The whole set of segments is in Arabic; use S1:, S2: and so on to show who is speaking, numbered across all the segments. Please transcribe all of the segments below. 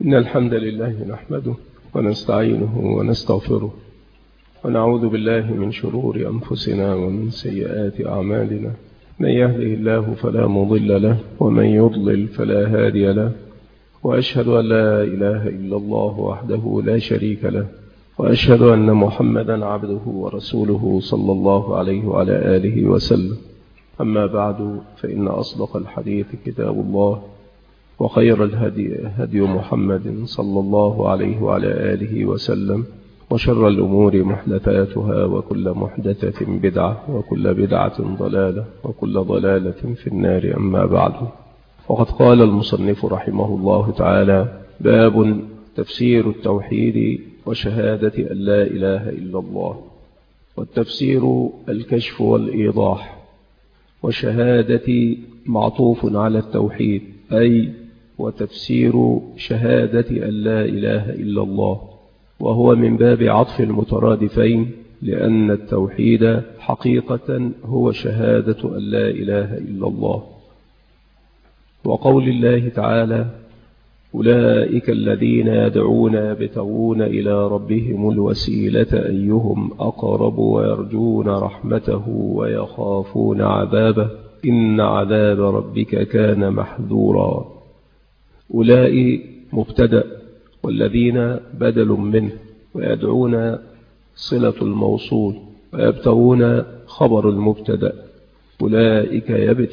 S1: إن الحمد لله نحمده ونستعينه ونستغفره ونعوذ بالله من شرور أنفسنا ومن سيئات أعمالنا. من يهده الله فلا مضل له ومن يضلل فلا هادي له، وأشهد أن لا إله إلا الله وحده لا شريك له، وأشهد أن محمدا عبده ورسوله صلى الله عليه وعلى آله وسلم. أما بعد، فإن أصدق الحديث كتاب الله، وخير الهدي هدي محمد صلى الله عليه وعلى آله وسلم، وشر الأمور محدثاتها، وكل محدثة بدعة، وكل بدعة ضلالة، وكل ضلالة في النار. أما بعد، وقد قال المصنف رحمه الله تعالى: باب تفسير التوحيد وشهادة أن لا إله إلا الله. والتفسير الكشف والإيضاح، وشهادة معطوف على التوحيد، أي وتفسير شهادة أن لا إله إلا الله، وهو من باب عطف المترادفين، لأن التوحيد حقيقة هو شهادة أن لا إله إلا الله. وقول الله تعالى: أولئك الذين يدعون يبتغون إلى ربهم الوسيلة أيهم أقرب ويرجون رحمته ويخافون عذابه إن عذاب ربك كان محذورا. أولئك مبتدأ، والذين بدل منه، ويدعون صلة الموصول، ويبتغون خبر المبتدأ. أولئك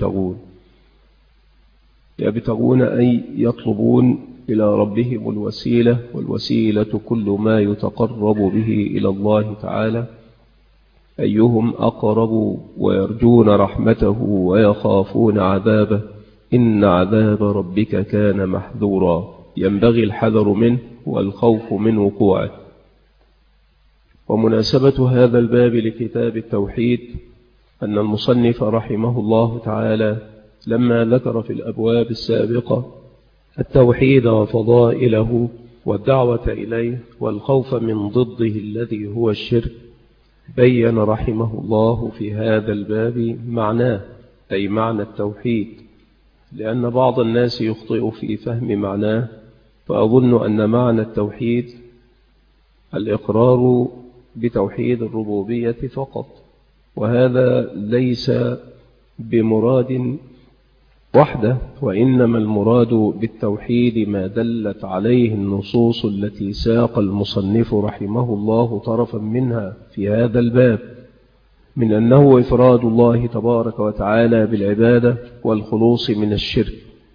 S1: يبتغون أي يطلبون إلى ربهم الوسيلة، والوسيلة كل ما يتقرب به إلى الله تعالى. أيهم أقرب ويرجون رحمته ويخافون عذابه إن عذاب ربك كان محذورا، ينبغي الحذر منه والخوف من وقوعه. ومناسبة هذا الباب لكتاب التوحيد أن المصنف رحمه الله تعالى لما ذكر في الأبواب السابقة التوحيد وفضائله والدعوة إليه والخوف من ضده الذي هو الشرك، بين رحمه الله في هذا الباب معناه، أي معنى التوحيد، لأن بعض الناس يخطئ في فهم معناه، فأظن أن معنى التوحيد الإقرار بتوحيد الربوبية فقط، وهذا ليس بمراد وحده، وإنما المراد بالتوحيد ما دلت عليه النصوص التي ساق المصنف رحمه الله طرفا منها في هذا الباب، من أنه إفراد الله تبارك وتعالى بالعبادة والخلوص من الشرك.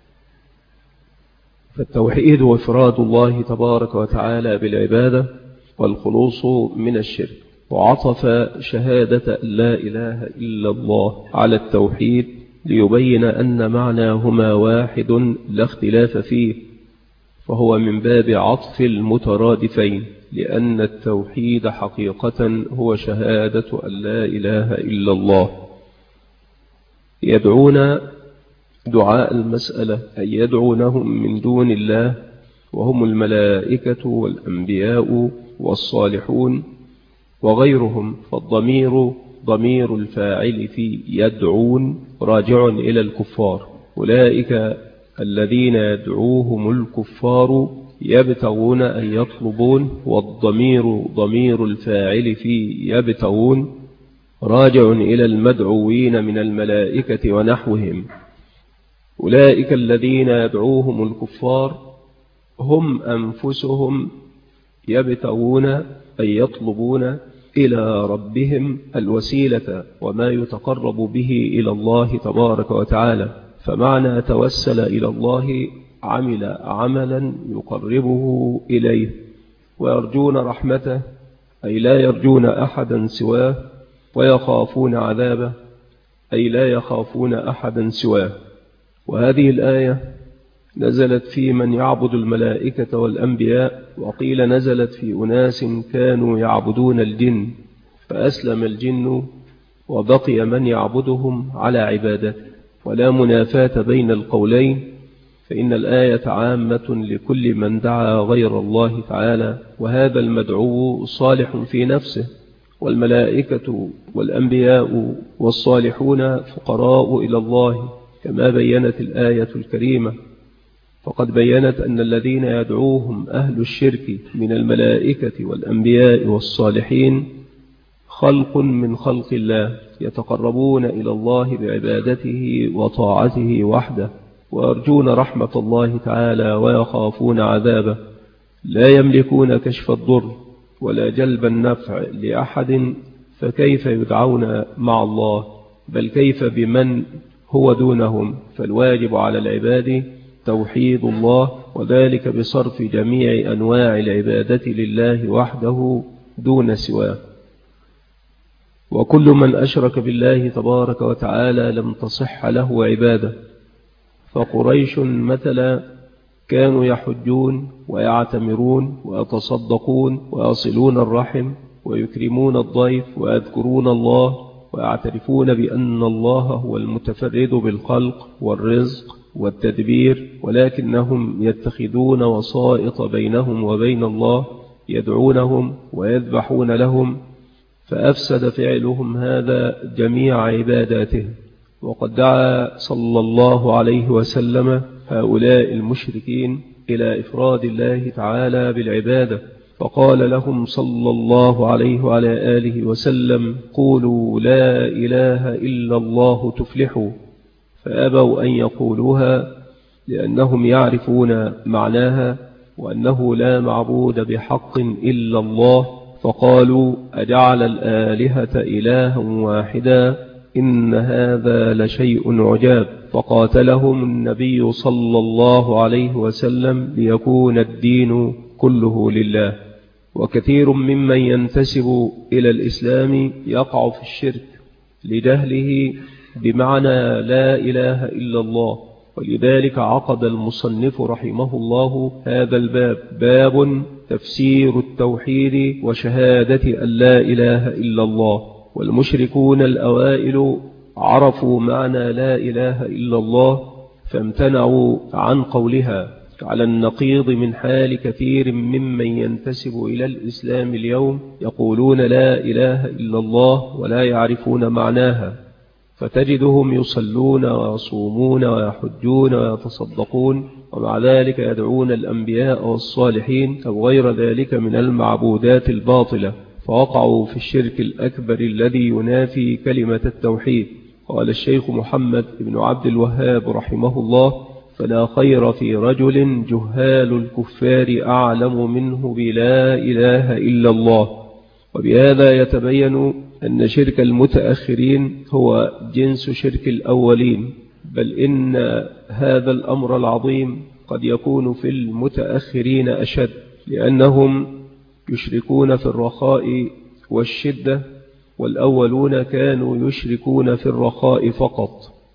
S1: فالتوحيد إفراد الله تبارك وتعالى بالعبادة والخلوص من الشرك، وعطف شهادة لا إله إلا الله على التوحيد ليبين أن معناهما واحد لا اختلاف فيه، فهو من باب عطف المترادفين، لأن التوحيد حقيقة هو شهادة أن لا إله إلا الله. يدعون دعاء المسألة، أي يدعونهم من دون الله، وهم الملائكة والأنبياء والصالحون وغيرهم، فالضمير ضمير الفاعل في يدعون راجع إلى الكفار. أولئك الذين يدعوهم الكفار يبتغون أن يطلبون، والضمير ضمير الفاعل في يبتغون راجع إلى المدعوين من الملائكة ونحوهم. أولئك الذين يدعوهم الكفار هم أنفسهم يبتغون أي يطلبون إلى ربهم الوسيلة وما يتقرب به إلى الله تبارك وتعالى. فمعنى توسل إلى الله عمل عملا يقربه إليه. ويرجون رحمته، أي لا يرجون أحدا سواه، ويخافون عذابه، أي لا يخافون أحدا سواه. وهذه الآية نزلت في من يعبد الملائكة والأنبياء، وقيل نزلت في أناس كانوا يعبدون الجن فأسلم الجن وبقي من يعبدهم على عبادته، ولا منافاة بين القولين، فإن الآية عامة لكل من دعا غير الله تعالى، وهذا المدعو صالح في نفسه، والملائكة والأنبياء والصالحون فقراء إلى الله، كما بينت الآية الكريمة. فقد بيّنت أن الذين يدعوهم أهل الشرك من الملائكة والأنبياء والصالحين خلق من خلق الله يتقربون إلى الله بعبادته وطاعته وحده، ويرجون رحمة الله تعالى ويخافون عذابه، لا يملكون كشف الضر ولا جلب النفع لأحد، فكيف يدعون مع الله؟ بل كيف بمن هو دونهم؟ فالواجب على العباد توحيد الله، وذلك بصرف جميع أنواع العبادة لله وحده دون سواه. وكل من أشرك بالله تبارك وتعالى لم تصح له عبادة. فقريش مثلا كانوا يحجون ويعتمرون ويتصدقون ويصلون الرحم ويكرمون الضيف ويذكرون الله ويعترفون بأن الله هو المتفرد بالخلق والرزق والتدبير، ولكنهم يتخذون وسائط بينهم وبين الله، يدعونهم ويذبحون لهم، فأفسد فعلهم هذا جميع عباداتهم. وقد دعا صلى الله عليه وسلم هؤلاء المشركين إلى إفراد الله تعالى بالعبادة، فقال لهم صلى الله عليه وعلى آله وسلم: قولوا لا إله إلا الله تفلحوا. فأبوا أن يقولوها لأنهم يعرفون معناها وأنه لا معبود بحق إلا الله، فقالوا: أجعل الآلهة إلها واحدا إن هذا لشيء عجاب. فقاتلهم النبي صلى الله عليه وسلم ليكون الدين كله لله. وكثير ممن ينتسب إلى الإسلام يقع في الشرك لجهله بمعنى لا إله إلا الله، ولذلك عقد المصنف رحمه الله هذا الباب، باب تفسير التوحيد وشهادة أن لا إله إلا الله. والمشركون الأوائل عرفوا معنى لا إله إلا الله فامتنعوا عن قولها، على النقيض من حال كثير ممن ينتسب إلى الإسلام اليوم، يقولون لا إله إلا الله ولا يعرفون معناها، فتجدهم يصلون ويصومون ويحجون ويتصدقون، ومع ذلك يدعون الأنبياء والصالحين أو غير ذلك من المعبودات الباطلة، فوقعوا في الشرك الأكبر الذي ينافي كلمة التوحيد. قال الشيخ محمد بن عبد الوهاب رحمه الله: فلا خير في رجل جهال الكفار أعلم منه بلا إله إلا الله. وبهذا يتبين أن شرك المتأخرين هو جنس شرك الأولين، بل إن هذا الأمر العظيم قد يكون في المتأخرين أشد، لأنهم يشركون في الرخاء والشدة، والأولون كانوا يشركون في الرخاء فقط.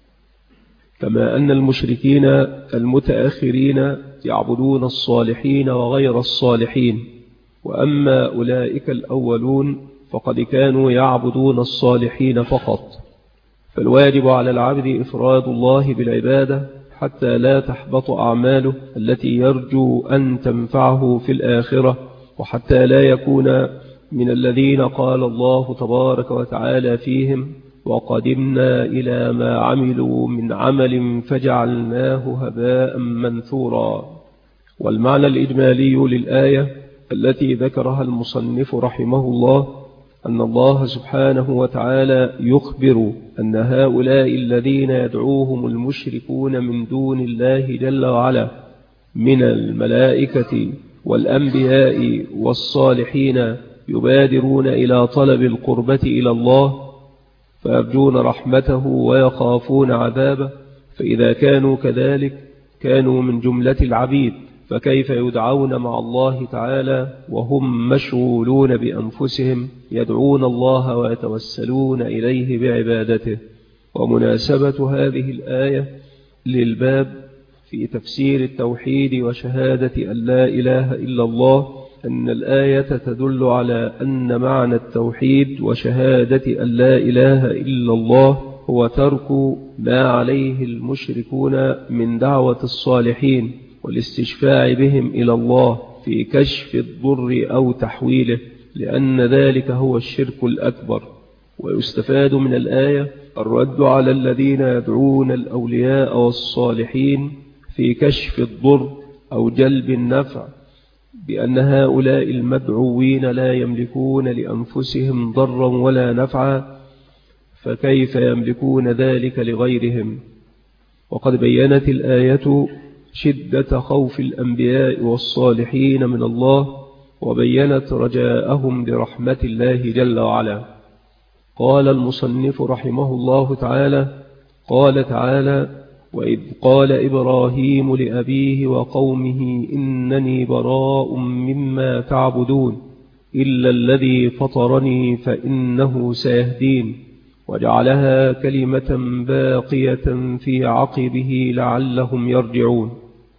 S1: كما أن المشركين المتأخرين يعبدون الصالحين وغير الصالحين، وأما أولئك الأولون فقد كانوا يعبدون الصالحين فقط. فالواجب على العبد إفراد الله بالعبادة حتى لا تحبط أعماله التي يرجو أن تنفعه في الآخرة، وحتى لا يكون من الذين قال الله تبارك وتعالى فيهم: وقدمنا إلى ما عملوا من عمل فجعلناه هباء منثورا. والمعنى الإجمالي للآية التي ذكرها المصنف رحمه الله أن الله سبحانه وتعالى يخبر أن هؤلاء الذين يدعوهم المشركون من دون الله جل وعلا من الملائكة والأنبياء والصالحين يبادرون إلى طلب القربة إلى الله، فيرجون رحمته ويخافون عذابه، فإذا كانوا كذلك كانوا من جملة العبيد، فكيف يدعون مع الله تعالى وهم مشغولون بأنفسهم يدعون الله ويتوسلون إليه بعبادته؟ ومناسبة هذه الآية للباب في تفسير التوحيد وشهادة أن لا إله إلا الله أن الآية تدل على أن معنى التوحيد وشهادة أن لا إله إلا الله هو ترك ما عليه المشركون من دعوة الصالحين والاستشفاع بهم إلى الله في كشف الضر أو تحويله، لأن ذلك هو الشرك الأكبر. ويستفاد من الآية الرد على الذين يدعون الأولياء والصالحين في كشف الضر أو جلب النفع، بأن هؤلاء المدعوين لا يملكون لأنفسهم ضرا ولا نفعا، فكيف يملكون ذلك لغيرهم؟ وقد بيّنت الآية شدة خوف الأنبياء والصالحين من الله، وبيّنت رجاءهم برحمة الله جل وعلا. قال المصنف رحمه الله تعالى: قال تعالى: وإذ قال إبراهيم لأبيه وقومه إنني براء مما تعبدون إلا الذي فطرني فإنه سيهدين، وجعلها كلمة باقية في عقبه لعلهم يرجعون.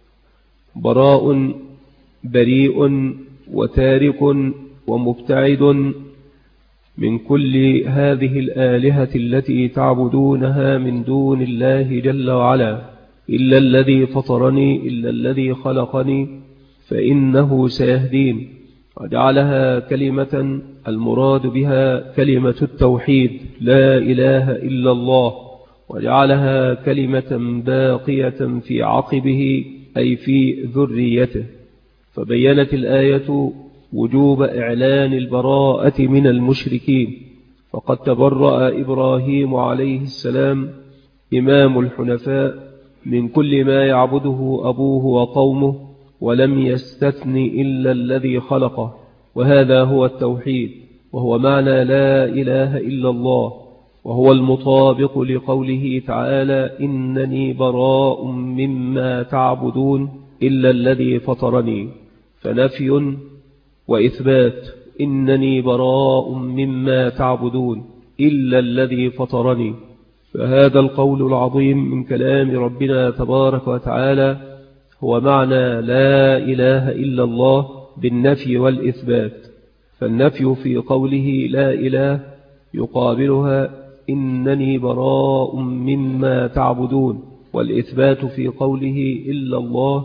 S1: براء بريء وتارك ومبتعد من كل هذه الآلهة التي تعبدونها من دون الله جل وعلا، إلا الذي فطرني، إلا الذي خلقني فإنه سيهدين. وجعلها كلمة المراد بها كلمة التوحيد، لا إله إلا الله، وجعلها كلمة باقية في عقبه أي في ذريته. فبيّنت الآية وجوب إعلان البراءة من المشركين، فقد تبرأ إبراهيم عليه السلام إمام الحنفاء من كل ما يعبده أبوه وقومه، ولم يستثن إلا الذي خلقه، وهذا هو التوحيد، وهو معنى لا إله إلا الله، وهو المطابق لقوله تعالى: إنني براء مما تعبدون إلا الذي فطرني. فنفي وإثبات: إنني براء مما تعبدون إلا الذي فطرني. فهذا القول العظيم من كلام ربنا تبارك وتعالى هو معنى لا إله إلا الله بالنفي والإثبات. فالنفي في قوله لا إله يقابلها إنني براء مما تعبدون، والإثبات في قوله إلا الله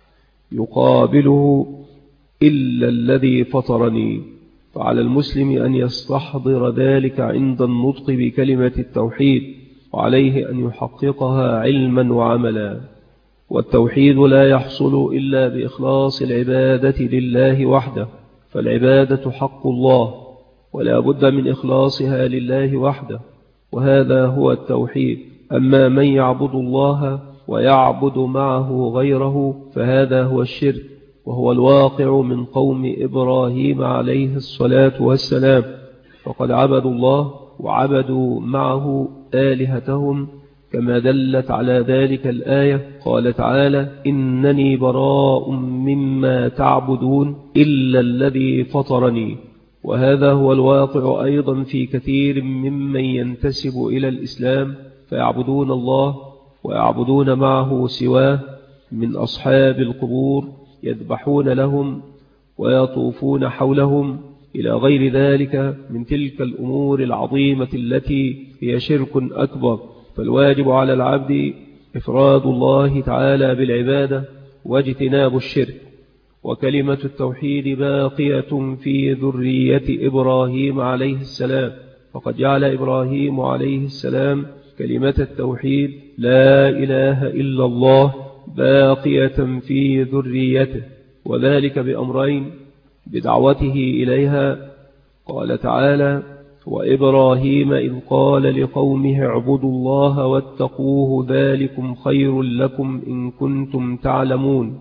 S1: يقابله إلا الذي فطرني. فعلى المسلم أن يستحضر ذلك عند النطق بكلمة التوحيد، وعليه أن يحققها علما وعملا. والتوحيد لا يحصل إلا بإخلاص العبادة لله وحده، فالعبادة حق الله ولا بد من إخلاصها لله وحده، وهذا هو التوحيد. أما من يعبد الله ويعبد معه غيره فهذا هو الشرك، وهو الواقع من قوم إبراهيم عليه الصلاة والسلام، فقد عبدوا الله وعبدوا معه آلهتهم، كما دلت على ذلك الآية. قال تعالى: إنني براء مما تعبدون إلا الذي فطرني. وهذا هو الواقع أيضا في كثير ممن ينتسب إلى الإسلام فيعبدون الله ويعبدون معه سواه من أصحاب القبور، يذبحون لهم ويطوفون حولهم إلى غير ذلك من تلك الأمور العظيمة التي هي شرك أكبر. فالواجب على العبد إفراد الله تعالى بالعبادة واجتناب الشرك. وكلمة التوحيد باقية في ذرية إبراهيم عليه السلام، فقد جعل إبراهيم عليه السلام كلمة التوحيد لا إله إلا الله باقية في ذريته، وذلك بأمرين: بدعوته إليها. قال تعالى: وإبراهيم إذ قال لقومه اعبدوا الله واتقوه ذلكم خير لكم إن كنتم تعلمون.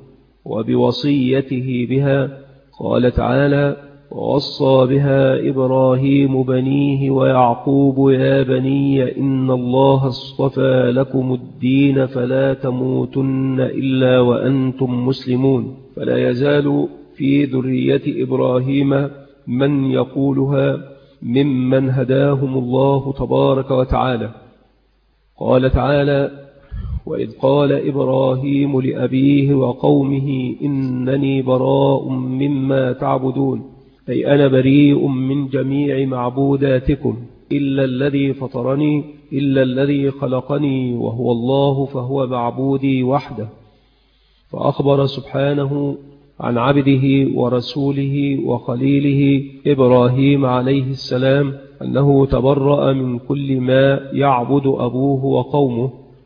S1: وبوصيته بها. قال تعالى: ووصى بها إبراهيم بنيه ويعقوب يا بني إن الله اصطفى لكم الدين فلا تموتن إلا وأنتم مسلمون. فلا يزال في ذرية إبراهيم من يقولها ممن هداهم الله تبارك وتعالى. قال تعالى: وإذ قال إبراهيم لأبيه وقومه إنني براء مما تعبدون، أي أنا بريء من جميع معبوداتكم إلا الذي فطرني، إلا الذي خلقني وهو الله فهو معبودي وحده. فأخبر سبحانه عن عبده ورسوله وخليله إبراهيم عليه السلام أنه تبرأ من كل ما يعبد أبوه وقومه،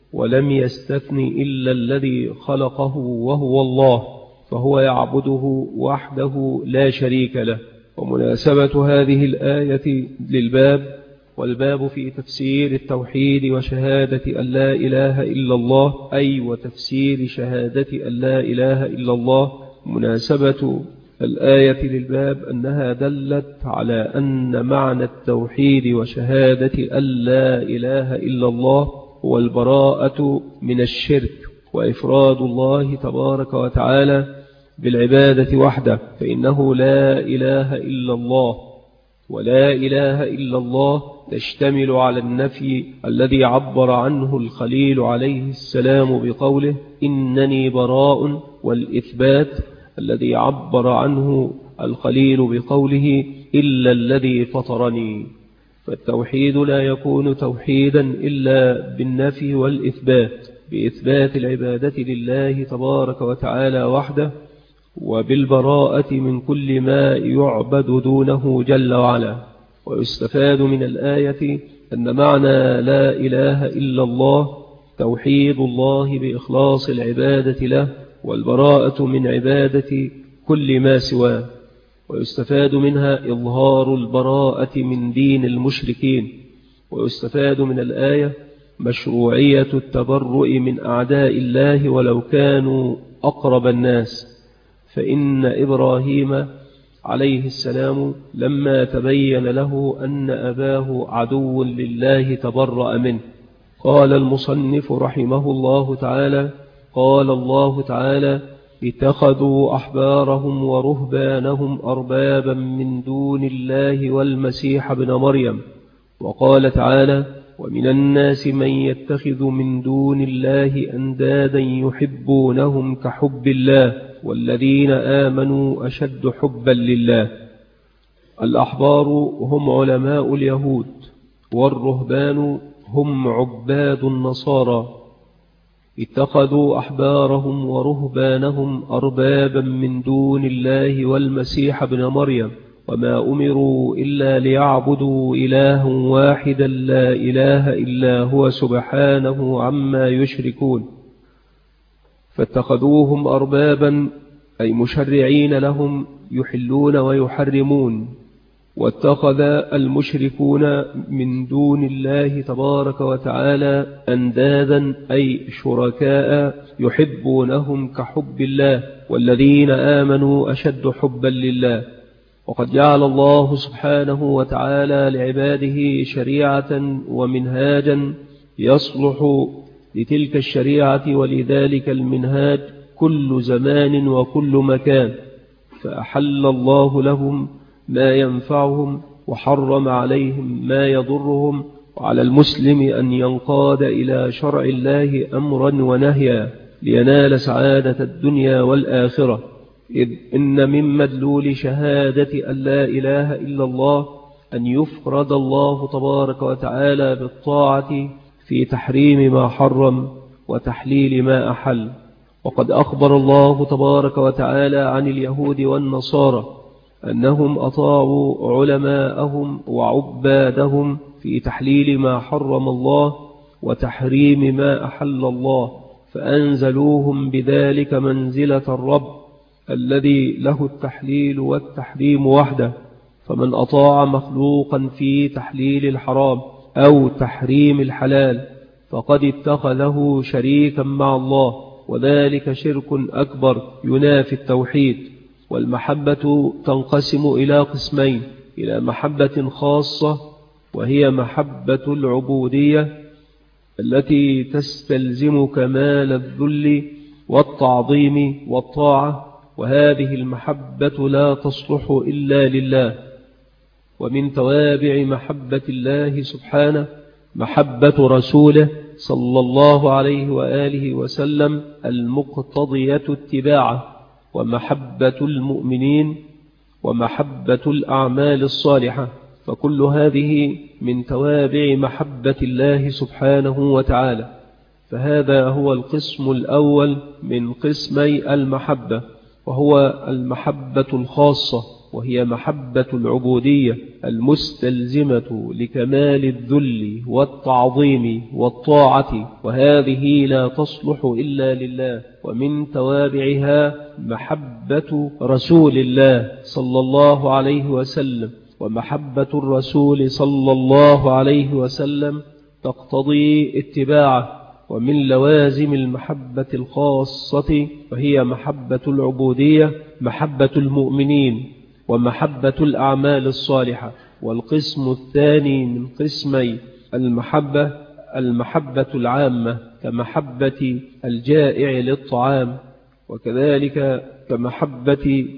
S1: ولم يستثن إلا الذي خلقه وهو الله، فهو يعبده وحده لا شريك له. ومناسبة هذه الآية للباب، والباب في تفسير التوحيد وشهادة أن لا إله إلا الله، أي وتفسير شهادة أن لا إله إلا الله. مناسبة الآية للباب أنها دلت على أن معنى التوحيد وشهادة أن لا إله إلا الله هو البراءة من الشرك وإفراد الله تبارك وتعالى بالعبادة وحده، فإنه لا إله إلا الله، ولا إله إلا الله تشتمل على النفي الذي عبر عنه الخليل عليه السلام بقوله إنني براء، والإثبات الذي عبر عنه الخليل بقوله إلا الذي فطرني. فالتوحيد لا يكون توحيدا إلا بالنفي والإثبات، بإثبات العبادة لله تبارك وتعالى وحده، وبالبراءة من كل ما يعبد دونه جل وعلا. ويستفاد من الآية أن معنى لا إله إلا الله توحيد الله بإخلاص العبادة له، والبراءة من عبادة كل ما سواه. ويستفاد منها إظهار البراءة من دين المشركين. ويستفاد من الآية مشروعية التبرؤ من أعداء الله ولو كانوا أقرب الناس، فإن إبراهيم عليه السلام لما تبين له أن أباه عدو لله تبرأ منه. قال المصنف رحمه الله تعالى: قال الله تعالى: اتخذوا أحبارهم ورهبانهم أربابا من دون الله والمسيح ابن مريم. وقال تعالى: ومن الناس من يتخذ من دون الله أندادا يحبونهم كحب الله والذين آمنوا أشد حبا لله. الأحبار هم علماء اليهود، والرهبان هم عباد النصارى. اتخذوا أحبارهم ورهبانهم أربابا من دون الله والمسيح ابن مريم، وما أمروا إلا ليعبدوا إلها واحدا لا إله إلا هو سبحانه عما يشركون. فاتخذوهم أربابا أي مشرعين لهم يحلون ويحرمون. واتخذ المشركون من دون الله تبارك وتعالى أندادا أي شركاء يحبونهم كحب الله والذين آمنوا أشد حبا لله. وقد جعل الله سبحانه وتعالى لعباده شريعة ومنهاجا يصلح لتلك الشريعة ولذلك المنهاج كل زمان وكل مكان، فأحل الله لهم ما ينفعهم وحرم عليهم ما يضرهم، وعلى المسلم أن ينقاد إلى شرع الله أمرا ونهيا لينال سعادة الدنيا والآخرة. إذ إن من مدلول شهادة أن لا إله إلا الله أن يفرد الله تبارك وتعالى بالطاعة في تحريم ما حرم وتحليل ما أحل. وقد أخبر الله تبارك وتعالى عن اليهود والنصارى أنهم أطاعوا علماءهم وعبادهم في تحليل ما حرم الله وتحريم ما أحل الله، فأنزلوهم بذلك منزلة الرب الذي له التحليل والتحريم وحده. فمن أطاع مخلوقا في تحليل الحرام أو تحريم الحلال فقد اتخذه شريكا مع الله، وذلك شرك أكبر ينافي التوحيد. والمحبة تنقسم إلى قسمين: إلى محبة خاصة وهي محبة العبودية التي تستلزم كمال الذل والتعظيم والطاعة، وهذه المحبة لا تصلح إلا لله. ومن توابع محبة الله سبحانه محبة رسوله صلى الله عليه وآله وسلم المقتضية اتباعه، ومحبة المؤمنين، ومحبة الأعمال الصالحة، فكل هذه من توابع محبة الله سبحانه وتعالى. فهذا هو القسم الأول من قسمي المحبة، وهو المحبة الخاصة، وهي محبة العبودية المستلزمة لكمال الذل والتعظيم والطاعة، وهذه لا تصلح إلا لله. ومن توابعها محبة رسول الله صلى الله عليه وسلم، ومحبة الرسول صلى الله عليه وسلم تقتضي اتباعه. ومن لوازم المحبة الخاصة وهي محبة العبودية محبة المؤمنين ومحبة الأعمال الصالحة. والقسم الثاني من قسمي المحبة العامة كمحبة الجائع للطعام، وكذلك كمحبة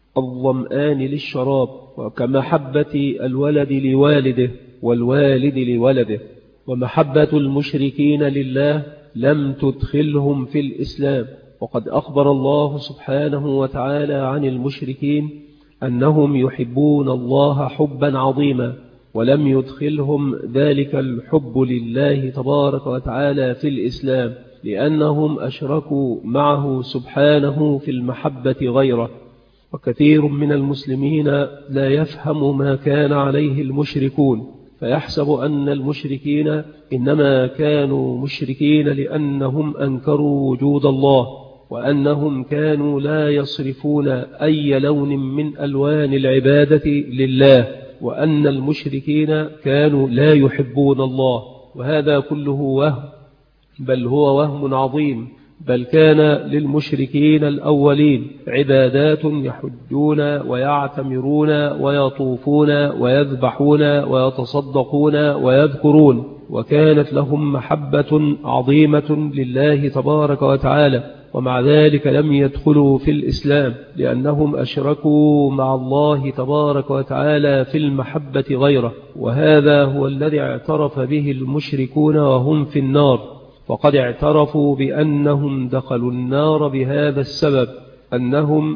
S1: الظمآن للشراب، وكمحبة الولد لوالده والوالد لولده. ومحبة المشركين لله لم تدخلهم في الإسلام، وقد أخبر الله سبحانه وتعالى عن المشركين أنهم يحبون الله حبا عظيما، ولم يدخلهم ذلك الحب لله تبارك وتعالى في الإسلام، لأنهم أشركوا معه سبحانه في المحبة غيره. وكثير من المسلمين لا يفهم ما كان عليه المشركون، فيحسب أن المشركين إنما كانوا مشركين لأنهم أنكروا وجود الله، وأنهم كانوا لا يصرفون أي لون من ألوان العبادة لله، وأن المشركين كانوا لا يحبون الله. وهذا كله وهم، بل هو وهم عظيم. بل كان للمشركين الأولين عبادات يحجون ويعتمرون ويطوفون ويذبحون ويتصدقون ويذكرون، وكانت لهم محبة عظيمة لله تبارك وتعالى، ومع ذلك لم يدخلوا في الإسلام لأنهم أشركوا مع الله تبارك وتعالى في المحبة غيره. وهذا هو الذي اعترف به المشركون وهم في النار، وقد اعترفوا بأنهم دخلوا النار بهذا السبب، أنهم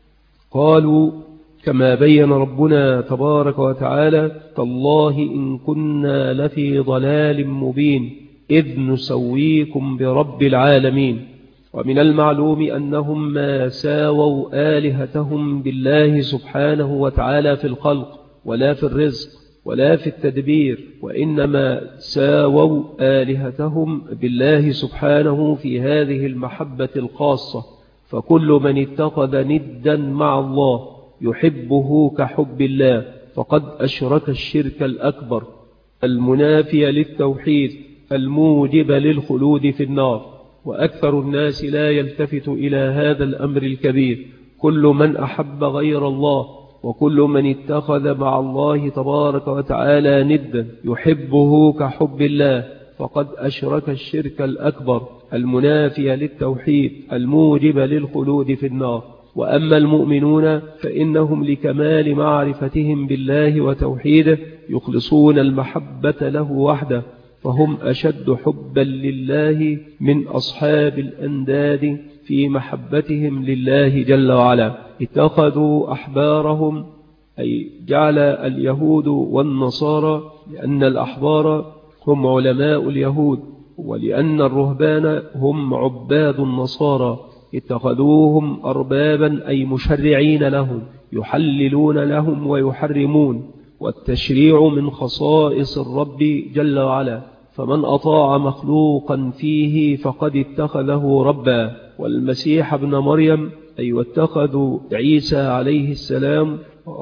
S1: قالوا كما بين ربنا تبارك وتعالى: تالله إن كنا لفي ضلال مبين إذ نسويكم برب العالمين. ومن المعلوم أنهم ما ساووا آلهتهم بالله سبحانه وتعالى في الخلق ولا في الرزق ولا في التدبير، وإنما ساووا آلهتهم بالله سبحانه في هذه المحبة الخاصة. فكل من اتخذ ندا مع الله يحبه كحب الله فقد أشرك الشرك الأكبر المنافي للتوحيد الموجب للخلود في النار. وأكثر الناس لا يلتفت إلى هذا الأمر الكبير. كل من أحب غير الله وكل من اتخذ مع الله تبارك وتعالى ندا يحبه كحب الله فقد أشرك الشرك الأكبر المنافي للتوحيد الموجب للخلود في النار. وأما المؤمنون فإنهم لكمال معرفتهم بالله وتوحيده يخلصون المحبة له وحده، فهم أشد حبا لله من أصحاب الأنداد في محبتهم لله جل وعلا. اتخذوا أحبارهم، أي جعل اليهود والنصارى، لأن الأحبار هم علماء اليهود، ولأن الرهبان هم عباد النصارى، اتخذوهم أربابا أي مشرعين لهم، يحللون لهم ويحرمون، والتشريع من خصائص الرب جل وعلا، فمن أطاع مخلوقا فيه فقد اتخذه ربا. والمسيح ابن مريم أي واتخذوا عيسى عليه السلام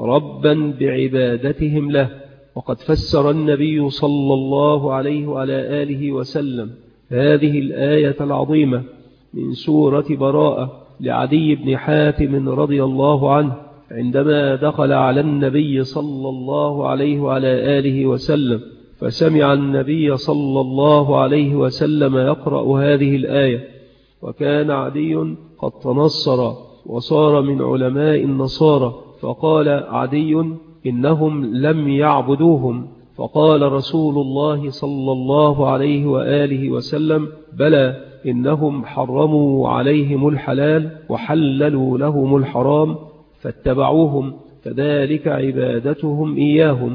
S1: ربا بعبادتهم له. وقد فسر النبي صلى الله عليه وعلى آله وسلم هذه الآية العظيمة من سورة براءة لعدي بن حاتم رضي الله عنه عندما دخل على النبي صلى الله عليه وعلى آله وسلم، فسمع النبي صلى الله عليه وسلم يقرأ هذه الآية، وكان عدي قد تنصر وصار من علماء النصارى، فقال عدي: إنهم لم يعبدوهم. فقال رسول الله صلى الله عليه وآله وسلم: بلى، إنهم حرموا عليهم الحلال وحللوا لهم الحرام فاتبعوهم، فذلك عبادتهم إياهم.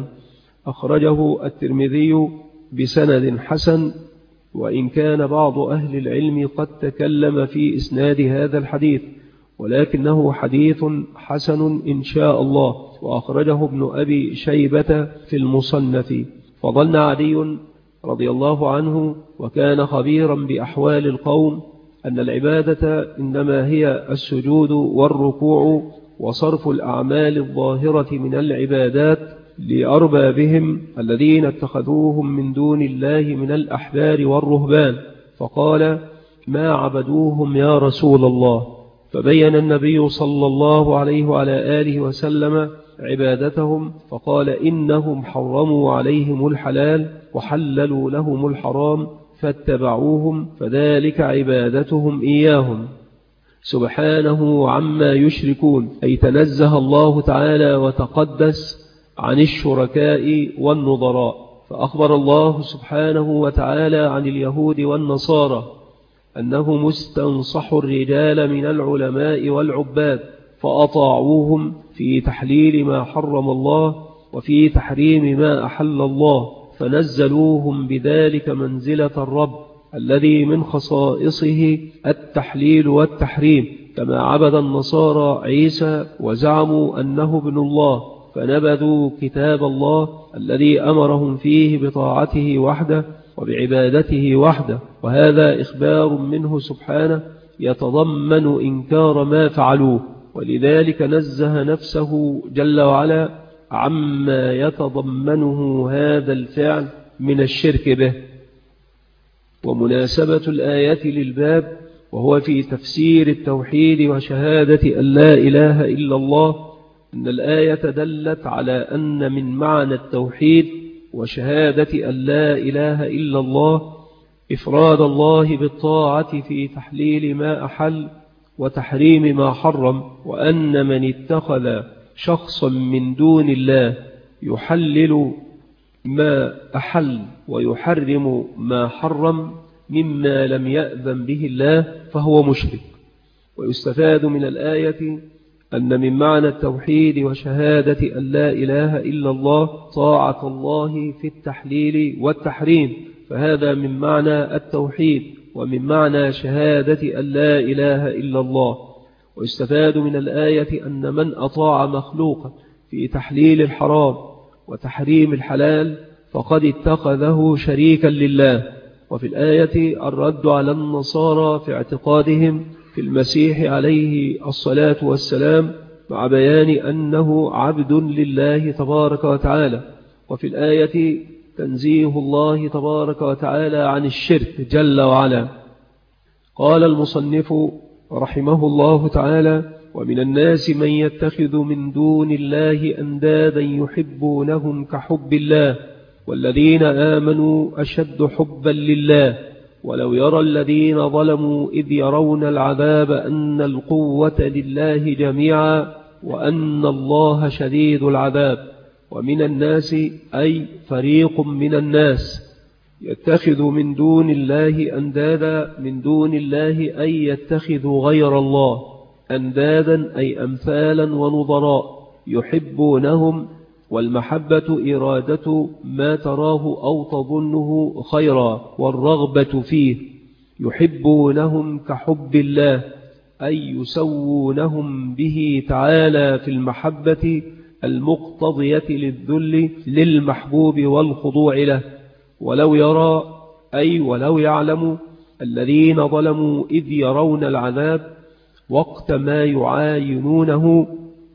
S1: أخرجه الترمذي بسند حسن، وإن كان بعض أهل العلم قد تكلم في إسناد هذا الحديث، ولكنه حديث حسن إن شاء الله. وأخرجه ابن أبي شيبة في المصنف. فظن علي رضي الله عنه وكان خبيرا بأحوال القوم أن العبادة إنما هي السجود والركوع وصرف الأعمال الظاهرة من العبادات لأربابهم الذين اتخذوهم من دون الله من الأحبار والرهبان، فقال: ما عبدوهم يا رسول الله. فبين النبي صلى الله عليه وعلى آله وسلم عبادتهم، فقال: إنهم حرموا عليهم الحلال وحللوا لهم الحرام فاتبعوهم، فذلك عبادتهم إياهم. سبحانه عما يشركون، أي تنزه الله تعالى وتقدس عن الشركاء والنظراء. فأخبر الله سبحانه وتعالى عن اليهود والنصارى أنهم استنصحوا الرجال من العلماء والعباد فأطاعوهم في تحليل ما حرم الله وفي تحريم ما أحل الله، فنزلوهم بذلك منزلة الرب الذي من خصائصه التحليل والتحريم، كما عبد النصارى عيسى وزعموا أنه ابن الله، فنبذوا كتاب الله الذي أمرهم فيه بطاعته وحده وبعبادته وحده. وهذا إخبار منه سبحانه يتضمن إنكار ما فعلوه، ولذلك نزه نفسه جل وعلا عما يتضمنه هذا الفعل من الشرك به. ومناسبة الآية للباب وهو في تفسير التوحيد وشهادة أن لا إله إلا الله، أن الآية دلت على أن من معنى التوحيد وشهادة أن لا إله إلا الله إفراد الله بالطاعة في تحليل ما أحل وتحريم ما حرم، وأن من اتخذ شخصا من دون الله يحلل ما أحل ويحرم ما حرم مما لم يأذن به الله فهو مشرك. ويستفاد من الآية أن من معنى التوحيد وشهادة أن لا إله إلا الله طاعة الله في التحليل والتحريم، فهذا من معنى التوحيد ومن معنى شهادة أن لا إله إلا الله. ويستفاد من الآية أن من أطاع مخلوقا في تحليل الحرام وتحريم الحلال فقد اتخذه شريكا لله. وفي الآية الرد على النصارى في اعتقادهم في المسيح عليه الصلاة والسلام، مع بيان أنه عبد لله تبارك وتعالى. وفي الآية تنزيه الله تبارك وتعالى عن الشرك جل وعلا. قال المصنف رحمه الله تعالى: ومن الناس من يتخذ من دون الله أندادا يحبونهم كحب الله والذين آمنوا أشد حبا لله ولو يرى الذين ظلموا إذ يرون العذاب أن القوة لله جميعا وأن الله شديد العذاب. ومن الناس أي فريق من الناس يتخذ من دون الله أندادا، من دون الله أي يتخذ غير الله أندادا أي أمثالا ونظراء يحبونهم، والمحبة إرادة ما تراه أو تظنه خيرا والرغبة فيه، يحبونهم كحب الله أي يسوونهم به تعالى في المحبة المقتضية للذل للمحبوب والخضوع له. ولو يرى أي ولو يعلم الذين ظلموا إذ يرون العذاب وقت ما يعاينونه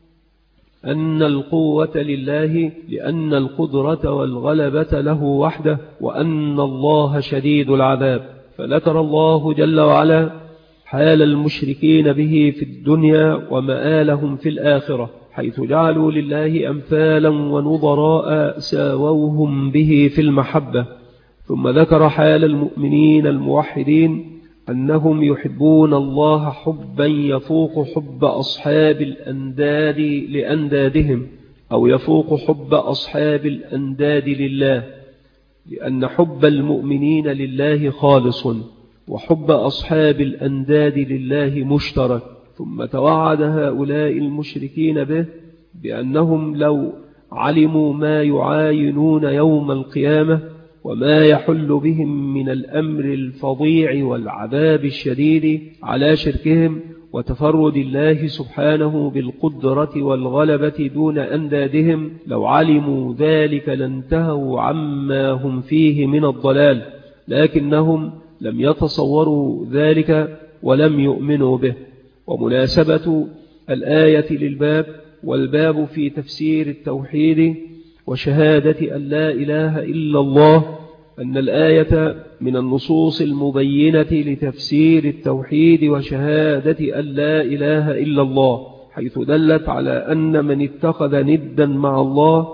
S1: أن القوة لله لأن القدرة والغلبة له وحده وأن الله شديد العذاب. فذكر الله جل وعلا حال المشركين به في الدنيا ومآلهم في الآخرة، حيث جعلوا لله أمثالا ونظراء ساووهم به في المحبة. ثم ذكر حال المؤمنين الموحدين أنهم يحبون الله حبا يفوق حب أصحاب الأنداد لأندادهم، أو يفوق حب أصحاب الأنداد لله، لأن حب المؤمنين لله خالص وحب أصحاب الأنداد لله مشترك. ثم توعد هؤلاء المشركين به بأنهم لو علموا ما يعاينون يوم القيامة وما يحل بهم من الأمر الفظيع والعذاب الشديد على شركهم وتفرد الله سبحانه بالقدرة والغلبة دون أندادهم، لو علموا ذلك لانتهوا عما هم فيه من الضلال، لكنهم لم يتصوروا ذلك ولم يؤمنوا به. ومناسبة الآية للباب، والباب في تفسير التوحيد وشهادة أن لا إله إلا الله، أن الآية من النصوص المبينة لتفسير التوحيد وشهادة أن لا إله إلا الله، حيث دلت على أن من اتخذ ندا مع الله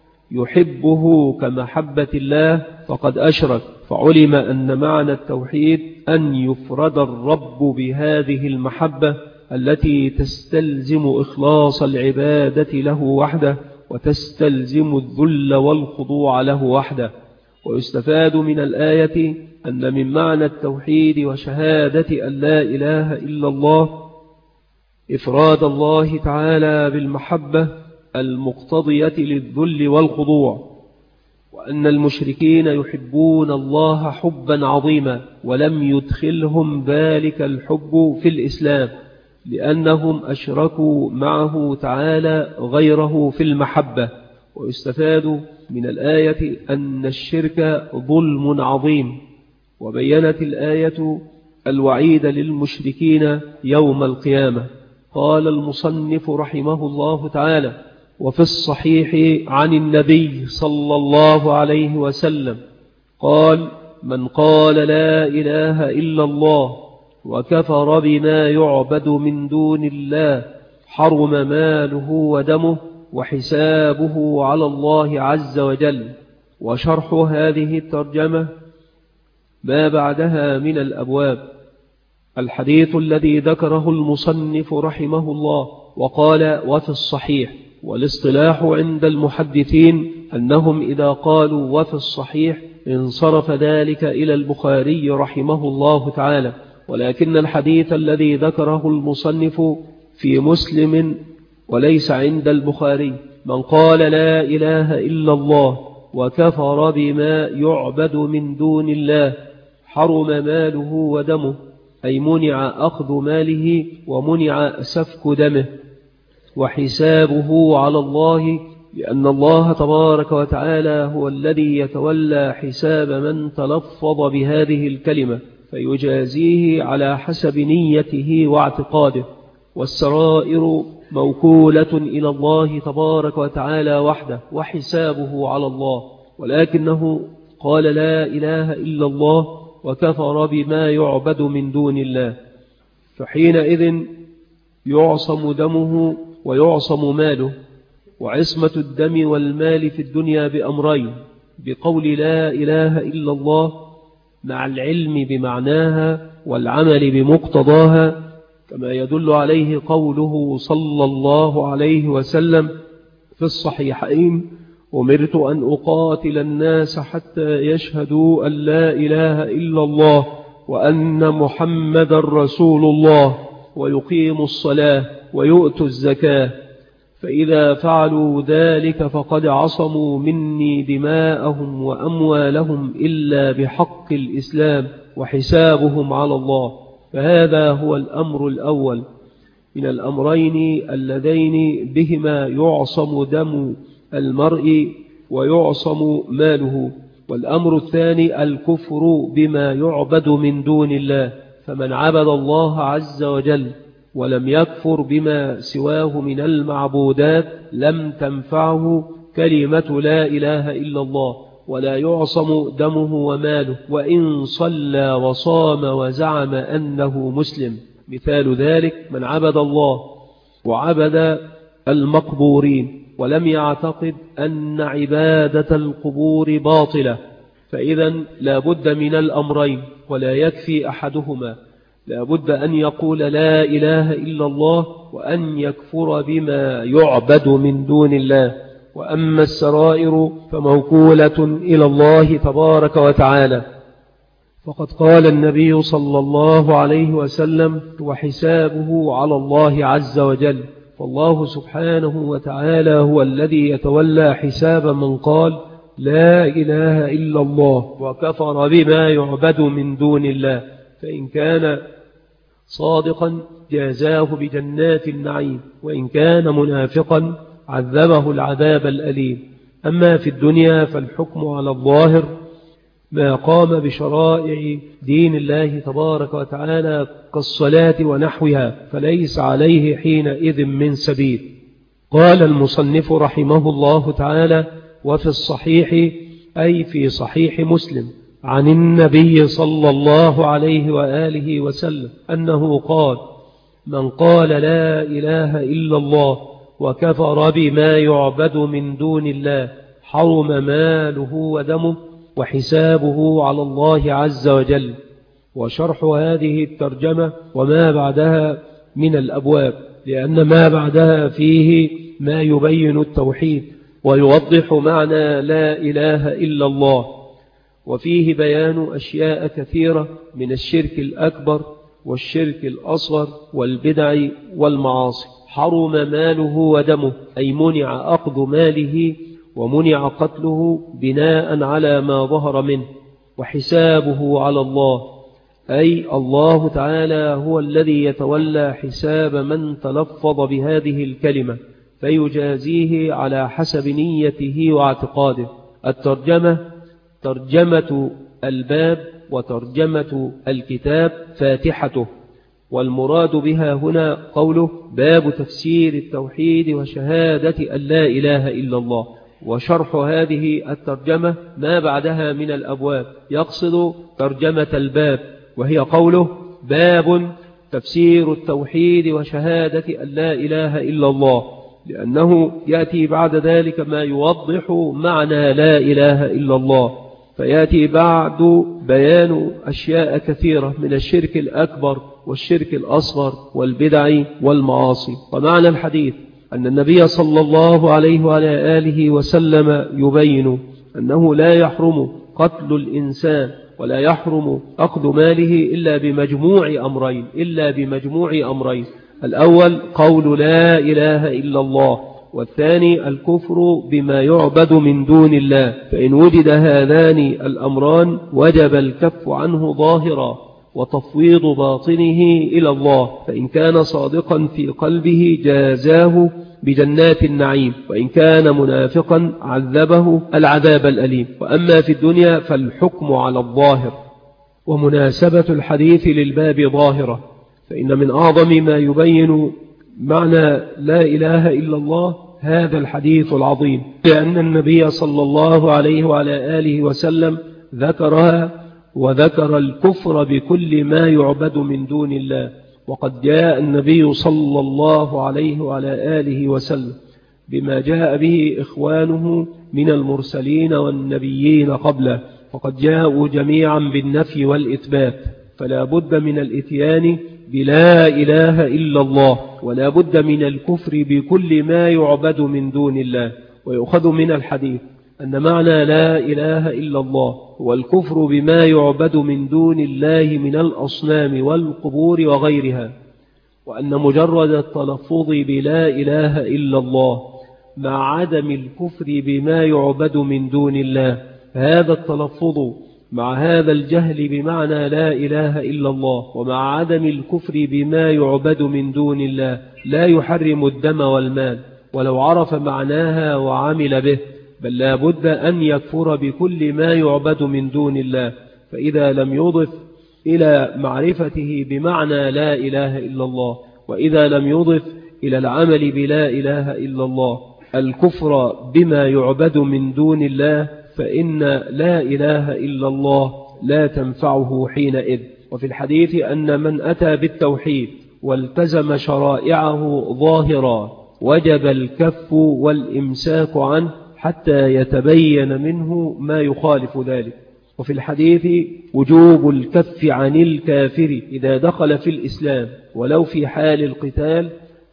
S1: يحبه كمحبة الله فقد أشرك. فعلم أن معنى التوحيد أن يفرد الرب بهذه المحبة التي تستلزم إخلاص العبادة له وحده، وتستلزم الذل والخضوع له وحده. ويستفاد من الآية أن من معنى التوحيد وشهادة أن لا إله إلا الله إفراد الله تعالى بالمحبة المقتضية للذل والخضوع، وأن المشركين يحبون الله حبا عظيما، ولم يدخلهم ذلك الحب في الإسلام، لأنهم أشركوا معه تعالى غيره في المحبة. ويستفاد من الآية أن الشرك ظلم عظيم. وبينت الآية الوعيد للمشركين يوم القيامة. قال المصنف رحمه الله تعالى: وفي الصحيح عن النبي صلى الله عليه وسلم قال: من قال لا إله إلا الله وكفر بما يعبد من دون الله حرم ماله ودمه وحسابه على الله عز وجل. وشرح هذه الترجمة ما بعدها من الأبواب. الحديث الذي ذكره المصنف رحمه الله وقال: وفي الصحيح، والاصطلاح عند المحدثين أنهم إذا قالوا وفي الصحيح انصرف ذلك إلى البخاري رحمه الله تعالى، ولكن الحديث الذي ذكره المصنف في مسلم وليس عند البخاري: من قال لا إله إلا الله وكفر بما يعبد من دون الله حرم ماله ودمه، أي منع أخذ ماله ومنع سفك دمه، وحسابه على الله، لأن الله تبارك وتعالى هو الذي يتولى حساب من تلفظ بهذه الكلمة فيجازيه على حسب نيته واعتقاده. والسرائر موكولة إلى الله تبارك وتعالى وحده، وحسابه على الله، ولكنه قال لا إله إلا الله وكفر بما يعبد من دون الله، فحينئذ يعصم دمه ويعصم ماله. وعصمة الدم والمال في الدنيا بأمرين: بقول لا إله إلا الله مع العلم بمعناها والعمل بمقتضاها، كما يدل عليه قوله صلى الله عليه وسلم في الصحيحين: أمرت أن أقاتل الناس حتى يشهدوا أن لا إله إلا الله وأن محمد رسول الله ويقيموا الصلاة ويؤتوا الزكاة، فإذا فعلوا ذلك فقد عصموا مني دماءهم وأموالهم إلا بحق الإسلام وحسابهم على الله. فهذا هو الأمر الأول من الأمرين اللذين بهما يعصم دم المرء ويعصم ماله. والأمر الثاني الكفر بما يعبد من دون الله، فمن عبد الله عز وجل ولم يكفر بما سواه من المعبودات لم تنفعه كلمة لا إله إلا الله، ولا يعصم دمه وماله وإن صلى وصام وزعم أنه مسلم. مثال ذلك: من عبد الله وعبد المقبورين ولم يعتقد أن عبادة القبور باطلة، فإذا لا بد من الأمرين ولا يكفي أحدهما، لا بد أن يقول لا إله إلا الله وأن يكفر بما يعبد من دون الله. وأما السرائر فموكولة إلى الله تبارك وتعالى، فقد قال النبي صلى الله عليه وسلم: وحسابه على الله عز وجل. فالله سبحانه وتعالى هو الذي يتولى حساب من قال لا إله إلا الله وكفر بما يعبد من دون الله. فإن كان صادقا جازاه بجنات النعيم، وإن كان منافقا عذبه العذاب الأليم. أما في الدنيا فالحكم على الظاهر ما قام بشرائع دين الله تبارك وتعالى كالصلاة ونحوها، فليس عليه حينئذ من سبيل. قال المصنف رحمه الله تعالى: وفي الصحيح أي في صحيح مسلم عن النبي صلى الله عليه وآله وسلم أنه قال: من قال لا إله إلا الله وكفر بما يعبد من دون الله حرم ماله ودمه وحسابه على الله عز وجل. وشرح هذه الترجمة وما بعدها من الأبواب، لأن ما بعدها فيه ما يبين التوحيد ويوضح معنى لا إله إلا الله، وفيه بيان أشياء كثيرة من الشرك الأكبر والشرك الأصغر والبدع والمعاصي. حرم ماله ودمه أي منع أخذ ماله ومنع قتله بناء على ما ظهر منه. وحسابه على الله أي الله تعالى هو الذي يتولى حساب من تلفظ بهذه الكلمة فيجازيه على حسب نيته واعتقاده. الترجمة ترجمة الباب وترجمة الكتاب فاتحته، والمراد بها هنا قوله باب تفسير التوحيد وشهادة أن لا إله إلا الله. وشرح هذه الترجمة ما بعدها من الأبواب، يقصد ترجمة الباب وهي قوله باب تفسير التوحيد وشهادة أن لا إله إلا الله، لأنه يأتي بعد ذلك ما يوضح معنى لا إله إلا الله، فيأتي بعد بيان أشياء كثيرة من الشرك الأكبر والشرك الأصغر والبدع والمعاصي. ومعنى الحديث أن النبي صلى الله عليه وعلى آله وسلم يبين أنه لا يحرم قتل الإنسان ولا يحرم أخذ ماله إلا بمجموع أمرين: الأول قول لا إله إلا الله، والثاني الكفر بما يعبد من دون الله. فإن وجد هذان الأمران وجب الكف عنه ظاهرا وتفويض باطنه إلى الله، فإن كان صادقا في قلبه جازاه بجنات النعيم، وإن كان منافقا عذبه العذاب الأليم. وأما في الدنيا فالحكم على الظاهر. ومناسبة الحديث للباب ظاهرة، فإن من أعظم ما يبين معنى لا إله إلا الله هذا الحديث العظيم، لأن النبي صلى الله عليه وعلى آله وسلم ذكرها وذكر الكفر بكل ما يعبد من دون الله. وقد جاء النبي صلى الله عليه وعلى آله وسلم بما جاء به إخوانه من المرسلين والنبيين قبله، فقد جاءوا جميعا بالنفي والإثبات، فلا بد من الإتيان بلا إله إلا الله، ولا بد من الكفر بكل ما يعبد من دون الله. ويؤخذ من الحديث أن معنى لا إله إلا الله هو الكفر بما يعبد من دون الله من الأصنام والقبور وغيرها، وأن مجرد التلفظ بلا إله إلا الله مع عدم الكفر بما يعبد من دون الله، هذا التلفظ مع هذا الجهل بمعنى لا إله إلا الله ومع عدم الكفر بما يعبد من دون الله لا يحرم الدم والمال ولو عرف معناها وعمل به، بل لا بد أن يكفر بكل ما يعبد من دون الله. فإذا لم يضف إلى معرفته بمعنى لا إله إلا الله، وإذا لم يضف إلى العمل بلا إله إلا الله الكفر بما يعبد من دون الله، فإن لا إله إلا الله لا تنفعه حينئذ. وفي الحديث أن من أتى بالتوحيد والتزم شرائعه ظاهرا وجب الكف والإمساك عنه حتى يتبين منه ما يخالف ذلك. وفي الحديث وجوب الكف عن الكافر إذا دخل في الإسلام ولو في حال القتال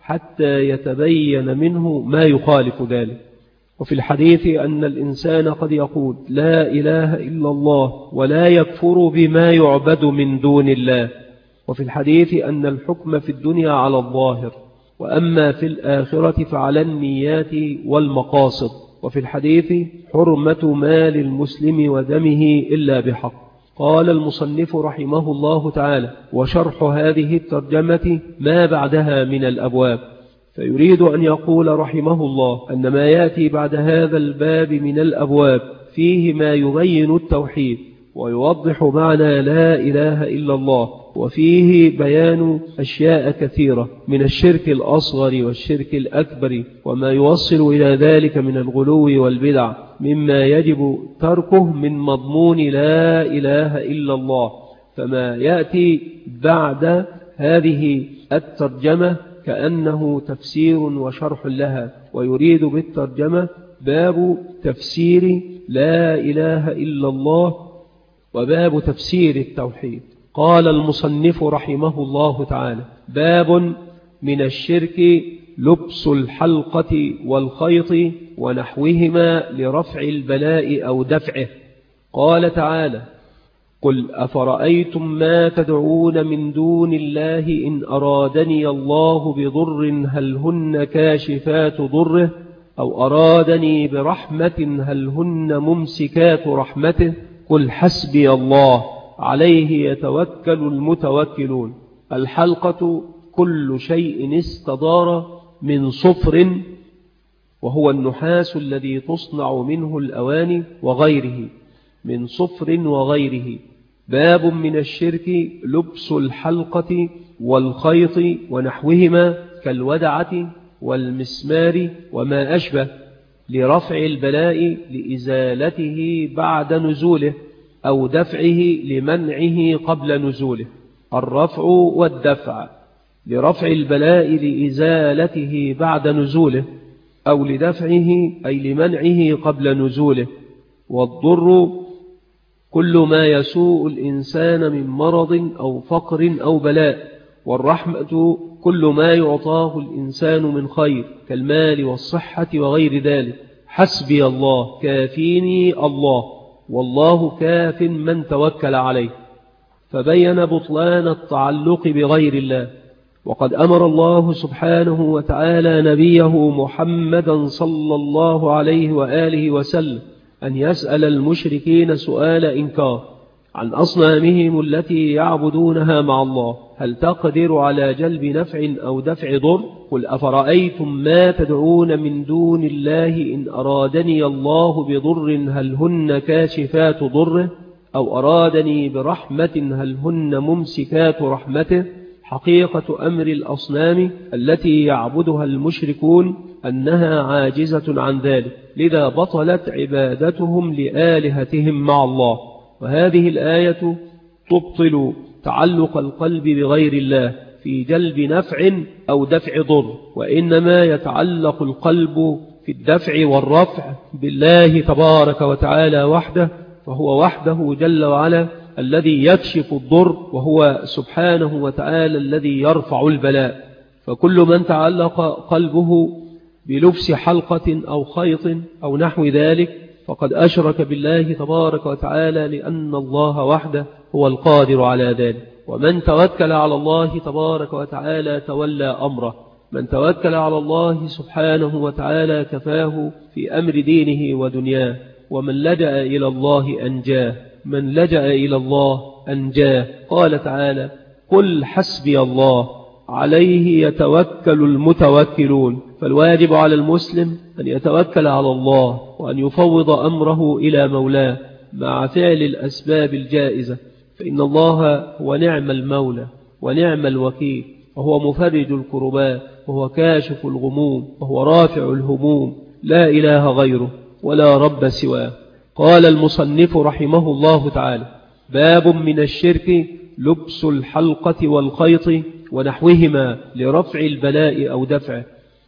S1: حتى يتبين منه ما يخالف ذلك. وفي الحديث أن الإنسان قد يقول لا إله إلا الله ولا يكفر بما يعبد من دون الله. وفي الحديث أن الحكم في الدنيا على الظاهر، وأما في الآخرة فعلى النيات والمقاصد. وفي الحديث حرمة مال المسلم ودمه إلا بحق. قال المصنف رحمه الله تعالى: وشرح هذه الترجمة ما بعدها من الأبواب. فيريد أن يقول رحمه الله أن ما يأتي بعد هذا الباب من الأبواب فيه ما يبين التوحيد ويوضح معنى لا إله إلا الله، وفيه بيان أشياء كثيرة من الشرك الأصغر والشرك الأكبر وما يوصل إلى ذلك من الغلو والبدع مما يجب تركه من مضمون لا إله إلا الله. فما يأتي بعد هذه الترجمة كأنه تفسير وشرح لها، ويريد بالترجمة باب تفسير لا إله إلا الله وباب تفسير التوحيد. قال المصنف رحمه الله تعالى: باب من الشرك لبس الحلقة والخيط ونحوهما لرفع البلاء أو دفعه. قال تعالى: قل أفرأيتم ما تدعون من دون الله إن أرادني الله بضر هل هن كاشفات ضره أو أرادني برحمة هل هن ممسكات رحمته قل حسبي الله عليه يتوكل المتوكلون. الحلقة كل شيء استدار من صفر، وهو النحاس الذي تصنع منه الأواني وغيره، من صفر وغيره. باب من الشرك لبس الحلقة والخيط ونحوهما كالودعة والمسمار وما أشبه لرفع البلاء لإزالته بعد نزوله أو دفعه لمنعه قبل نزوله. الرفع والدفع: لرفع البلاء لإزالته بعد نزوله أو لدفعه أي لمنعه قبل نزوله. والضر كل ما يسوء الإنسان من مرض أو فقر أو بلاء. والرحمة كل ما يعطاه الإنسان من خير كالمال والصحة وغير ذلك. حسبي الله كافيني الله والله كاف من توكل عليه. فبين بطلان التعلق بغير الله. وقد أمر الله سبحانه وتعالى نبيه محمدا صلى الله عليه وآله وسلم أن يسأل المشركين سؤال إنكار عن أصنامهم التي يعبدونها مع الله: هل تقدر على جلب نفع أو دفع ضر؟ قل أفرأيتم ما تدعون من دون الله إن أرادني الله بضر هل هن كاشفات ضره أو أرادني برحمة هل هن ممسكات رحمته. حقيقة أمر الأصنام التي يعبدها المشركون أنها عاجزة عن ذلك، لذا بطلت عبادتهم لآلهتهم مع الله. وهذه الآية تبطل تعلق القلب بغير الله في جلب نفع أو دفع ضر، وإنما يتعلق القلب في الدفع والرفع بالله تبارك وتعالى وحده، فهو وحده جل وعلا الذي يكشف الضر، وهو سبحانه وتعالى الذي يرفع البلاء. فكل من تعلق قلبه بلبس حلقة أو خيط أو نحو ذلك فقد أشرك بالله تبارك وتعالى، لأن الله وحده هو القادر على ذلك. ومن توكل على الله تبارك وتعالى تولى أمره. من توكل على الله سبحانه وتعالى كفاه في أمر دينه ودنياه. ومن لجأ إلى الله أنجاه. من لجأ إلى الله أنجاه. قال تعالى: قل حسبي الله عليه يتوكل المتوكلون. فالواجب على المسلم أن يتوكل على الله وأن يفوض أمره إلى مولاه مع فعل الأسباب الجائزة، فإن الله هو نعم المولى ونعم الوكيل، وهو مفرج الكربات وهو كاشف الغموم وهو رافع الهموم، لا إله غيره ولا رب سواه. قال المصنف رحمه الله تعالى: باب من الشرك لبس الحلقة والخيط ونحوهما لرفع البلاء أو دفعه.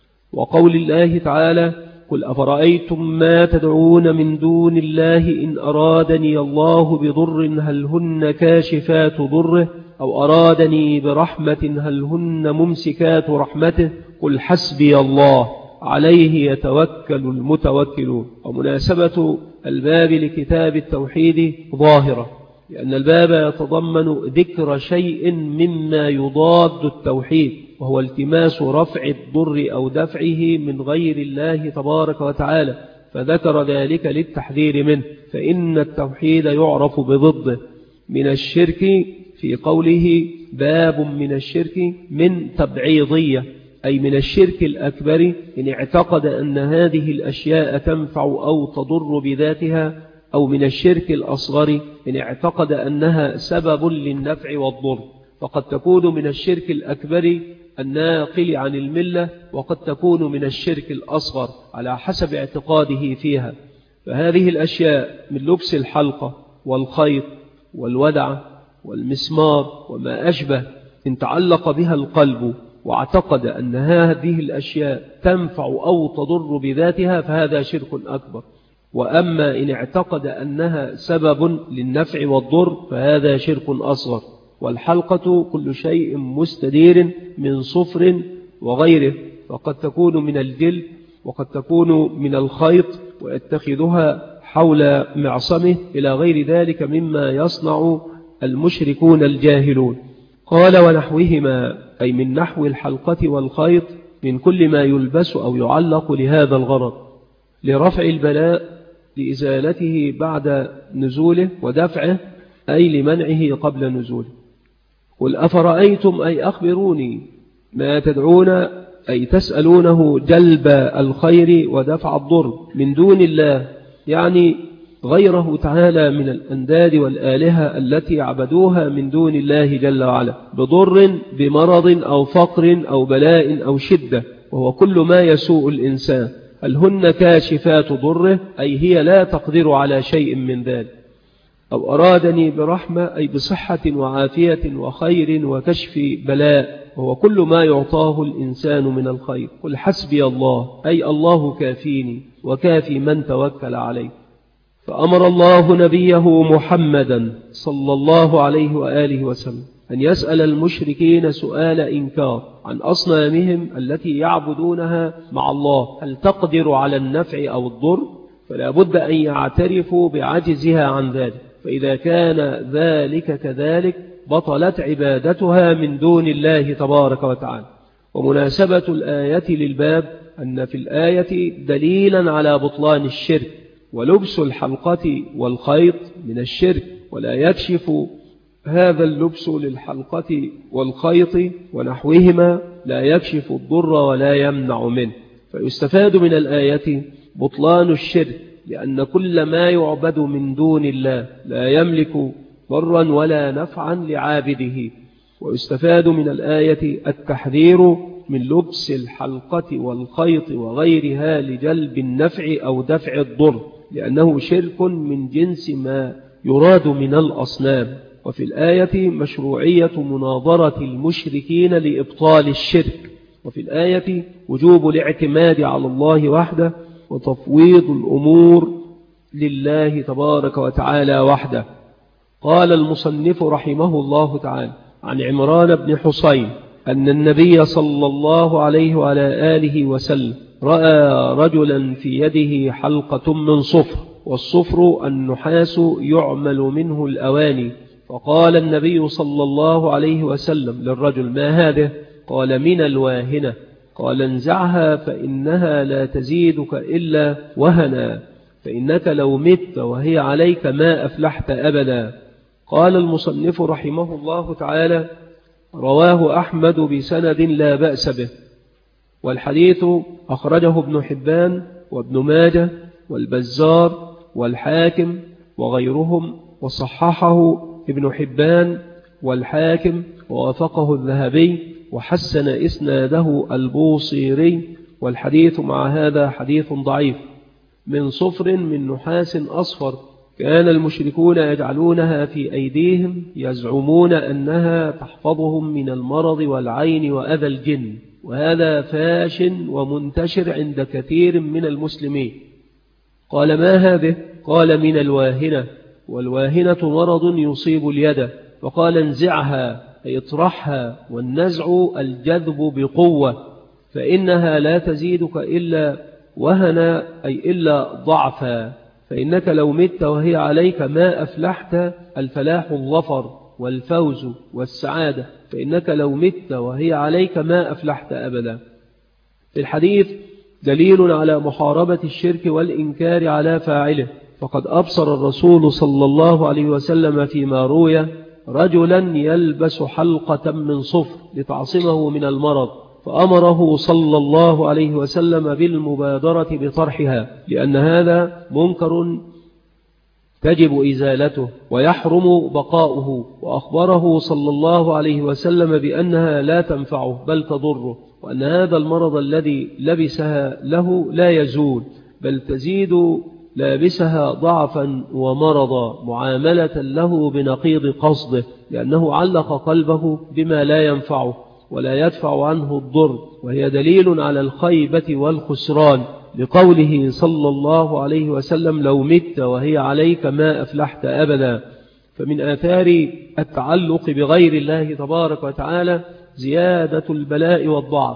S1: وقول الله تعالى: قل أفرأيتم ما تدعون من دون الله إن أرادني الله بضر هل هن كاشفات ضره أو أرادني برحمة هل هن ممسكات رحمته قل حسبي الله عليه يتوكل المتوكلون. ومناسبة الباب لكتاب التوحيد ظاهرة، لأن الباب يتضمن ذكر شيء مما يضاد التوحيد، وهو التماس رفع الضر أو دفعه من غير الله تبارك وتعالى، فذكر ذلك للتحذير منه، فإن التوحيد يعرف بضده. من الشرك في قوله باب من الشرك من تبعيضية، أي من الشرك الأكبر إن اعتقد أن هذه الأشياء تنفع أو تضر بذاتها، أو من الشرك الأصغر إن اعتقد أنها سبب للنفع والضر. فقد تكون من الشرك الأكبر الناقل عن الملة، وقد تكون من الشرك الأصغر على حسب اعتقاده فيها. فهذه الأشياء من لبس الحلقة والخيط والودع والمسمار وما أشبه إن تعلق بها القلب واعتقد أن هذه الأشياء تنفع أو تضر بذاتها فهذا شرك أكبر. وأما إن اعتقد أنها سبب للنفع والضر فهذا شرك أصغر. والحلقة كل شيء مستدير من صفر وغيره، وقد تكون من الجلد وقد تكون من الخيط ويتخذها حول معصمه إلى غير ذلك مما يصنع المشركون الجاهلون. قال ونحوهما، أي من نحو الحلقة والخيط من كل ما يلبس أو يعلق لهذا الغرض، لرفع البلاء، لإزالته بعد نزوله، ودفعه أي لمنعه قبل نزوله. قل أفرأيتم، أي أخبروني، ما تدعون أي تسألونه جلب الخير ودفع الضر من دون الله، يعني غيره تعالى من الأنداد والآلهة التي عبدوها من دون الله جل وعلا، بضر بمرض أو فقر أو بلاء أو شدة، وهو كل ما يسوء الإنسان. هل هن كاشفات ضره، أي هي لا تقدر على شيء من ذلك. أو أرادني برحمة، أي بصحة وعافية وخير وكشف بلاء، وهو كل ما يعطاه الإنسان من الخير. قل حسبي الله، أي الله كافيني وكافي من توكل عليه. فأمر الله نبيه محمدا صلى الله عليه وآله وسلم أن يسأل المشركين سؤال إنكار عن أصنامهم التي يعبدونها مع الله، هل تقدر على النفع أو الضر؟ فلا بد أن يعترفوا بعجزها عن ذلك. فإذا كان ذلك كذلك بطلت عبادتها من دون الله تبارك وتعالى. ومناسبة الآية للباب أن في الآية دليلا على بطلان الشرك، ولبس الحلقة والخيط من الشرك، ولا يكشف هذا اللبس للحلقة والخيط ونحوهما لا يكشف الضر ولا يمنع منه. فيستفاد من الآية بطلان الشرك، لأن كل ما يعبد من دون الله لا يملك ضرا ولا نفعا لعابده. ويستفاد من الآية التحذير من لبس الحلقة والخيط وغيرها لجلب النفع أو دفع الضر، لأنه شرك من جنس ما يراد من الأصنام. وفي الآية مشروعية مناظرة المشركين لإبطال الشرك، وفي الآية وجوب الاعتماد على الله وحده وتفويض الأمور لله تبارك وتعالى وحده. قال المصنف رحمه الله تعالى عن عمران بن حسين أن النبي صلى الله عليه وعلى آله وسلم رأى رجلا في يده حلقة من صفر، والصفر النحاس يعمل منه الأواني. فقال النبي صلى الله عليه وسلم للرجل: ما هذه؟ قال: من الواهنة. قال: انزعها فإنها لا تزيدك إلا وهنا، فإنك لو مت وهي عليك ما أفلحت أبدا. قال المصنف رحمه الله تعالى: رواه أحمد بسند لا بأس به، والحديث أخرجه ابن حبان وابن ماجه والبزار والحاكم وغيرهم، وصححه ابن حبان والحاكم ووافقه الذهبي وحسن إسناده البوصيري. والحديث مع هذا حديث ضعيف. من صفر من نحاس أصفر، كان المشركون يجعلونها في أيديهم يزعمون أنها تحفظهم من المرض والعين وأذى الجن، وهذا فاش ومنتشر عند كثير من المسلمين. قال: ما هذه؟ قال: من الواهنة، والواهنة مرض يصيب اليد. وقال: انزعها أي اطرحها، والنزع الجذب بقوة، فإنها لا تزيدك إلا وهنا أي إلا ضعفا، فإنك لو مت وهي عليك ما أفلحت. الفلاح الظفر والفوز والسعادة، فإنك لو مت وهي عليك ما أفلحت أبدا. في الحديث دليل على محاربة الشرك والإنكار على فاعله، فقد أبصر الرسول صلى الله عليه وسلم فيما روي رجلا يلبس حلقة من صفر لتعصمه من المرض، فأمره صلى الله عليه وسلم بالمبادرة بطرحها، لأن هذا منكر تجب إزالته ويحرم بقاؤه، وأخبره صلى الله عليه وسلم بأنها لا تنفعه بل تضره، وأن هذا المرض الذي لبسها له لا يزول بل تزيد لابسها ضعفا ومرضا، معاملة له بنقيض قصده، لأنه علق قلبه بما لا ينفعه ولا يدفع عنه الضر، وهي دليل على الخيبة والخسران، لقوله صلى الله عليه وسلم: لو مت وهي عليك ما أفلحت أبدا. فمن آثار التعلق بغير الله تبارك وتعالى زيادة البلاء والضعف،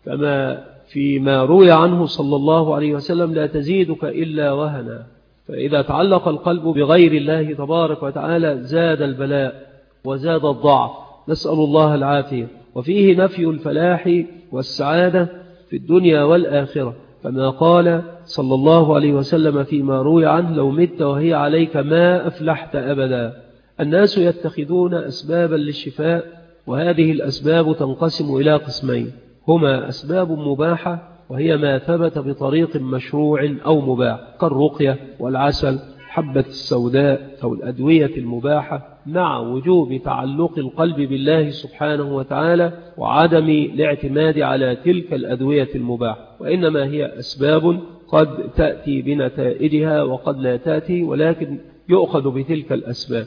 S1: كما فيما روي عنه صلى الله عليه وسلم: لا تزيدك إلا وهنا. فإذا تعلق القلب بغير الله تبارك وتعالى زاد البلاء وزاد الضعف، نسأل الله العافية. وفيه نفي الفلاح والسعادة في الدنيا والآخرة، كما قال صلى الله عليه وسلم فيما روي عنه: لو مت وهي عليك ما أفلحت أبدا. الناس يتخذون أسبابا للشفاء، وهذه الأسباب تنقسم إلى قسمين: هما أسباب مباحة، وهي ما ثبت بطريق مشروع أو مباح، كالرقية والعسل، حبة السوداء، أو الأدوية المباحة، مع وجوب تعلق القلب بالله سبحانه وتعالى وعدم الاعتماد على تلك الأدوية المباحة. وإنما هي أسباب قد تأتي بنتائجها وقد لا تأتي، ولكن يؤخذ بتلك الأسباب.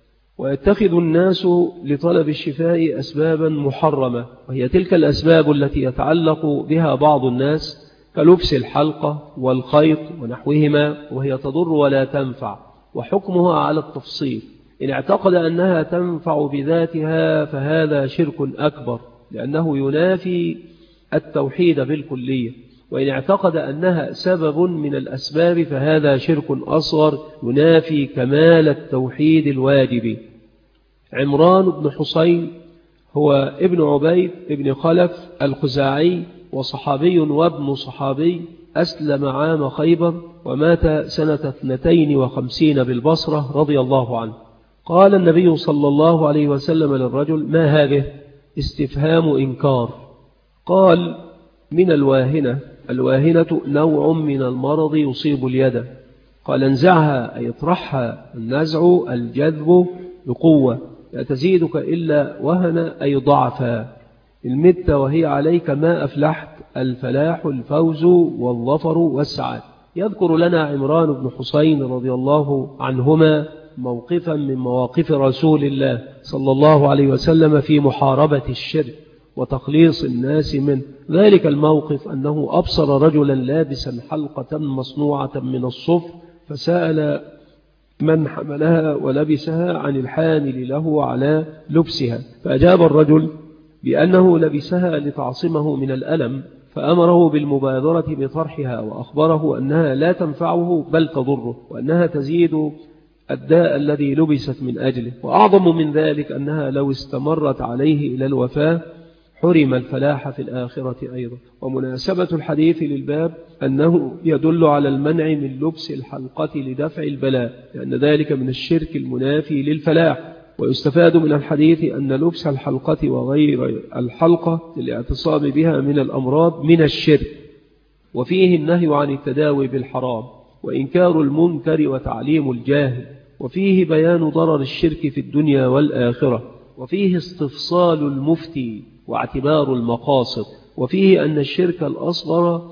S1: ويتخذ الناس لطلب الشفاء أسبابا محرمة، وهي تلك الأسباب التي يتعلق بها بعض الناس، كلبس الحلقة والخيط ونحوهما، وهي تضر ولا تنفع، وحكمها على التفصيل. إن اعتقد أنها تنفع بذاتها فهذا شرك أكبر، لأنه ينافي التوحيد بالكلية. وإن اعتقد أنها سبب من الأسباب فهذا شرك أصغر ينافي كمال التوحيد الواجب. عمران بن حسين هو ابن عبيد ابن خلف الخزاعي، وصحابي وابن صحابي، أسلم عام خيبر ومات سنة 52 بالبصرة رضي الله عنه. قال النبي صلى الله عليه وسلم للرجل: ما هذه؟ استفهام إنكار. قال: من الواهنة. الواهنة نوع من المرض يصيب اليد. قال: انزعها، أي اطرحها. النزع الجذب بقوة. لا تزيدك إلا وهنا، أي ضعفا. المت وهي عليك ما أفلحت. الفلاح الفوز والظفر والسعادة. يذكر لنا عمران بن حسين رضي الله عنهما موقفا من مواقف رسول الله صلى الله عليه وسلم في محاربة الشرك وتخليص الناس منه. ذلك الموقف أنه أبصر رجلا لابسا حلقة مصنوعة من الصفر، فسأل من حملها ولبسها عن الحامل له على لبسها، فأجاب الرجل بأنه لبسها لتعصمه من الألم، فأمره بالمبادرة بطرحها، وأخبره أنها لا تنفعه بل تضره، وأنها تزيد الداء الذي لبست من أجله. وأعظم من ذلك أنها لو استمرت عليه إلى الوفاة حرم الفلاح في الآخرة أيضا. ومناسبة الحديث للباب أنه يدل على المنع من لبس الحلقة لدفع البلاء، لأن ذلك من الشرك المنافي للفلاح. ويستفاد من الحديث أن لبس الحلقة وغير الحلقة للاعتصام بها من الأمراض من الشرك، وفيه النهي عن التداوي بالحرام وإنكار المنكر وتعليم الجاهل، وفيه بيان ضرر الشرك في الدنيا والآخرة، وفيه استفصال المفتي واعتبار المقاصد، وفيه أن الشرك الأصغر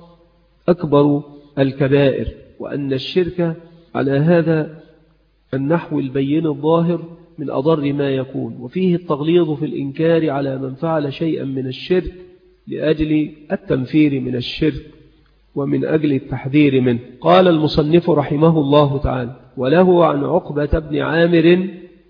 S1: أكبر الكبائر، وأن الشرك على هذا النحو البين الظاهر من أضر ما يكون، وفيه التغليظ في الإنكار على من فعل شيئا من الشرك لأجل التنفير من الشرك ومن أجل التحذير منه. قال المصنف رحمه الله تعالى: وله عن عقبة بن عامر،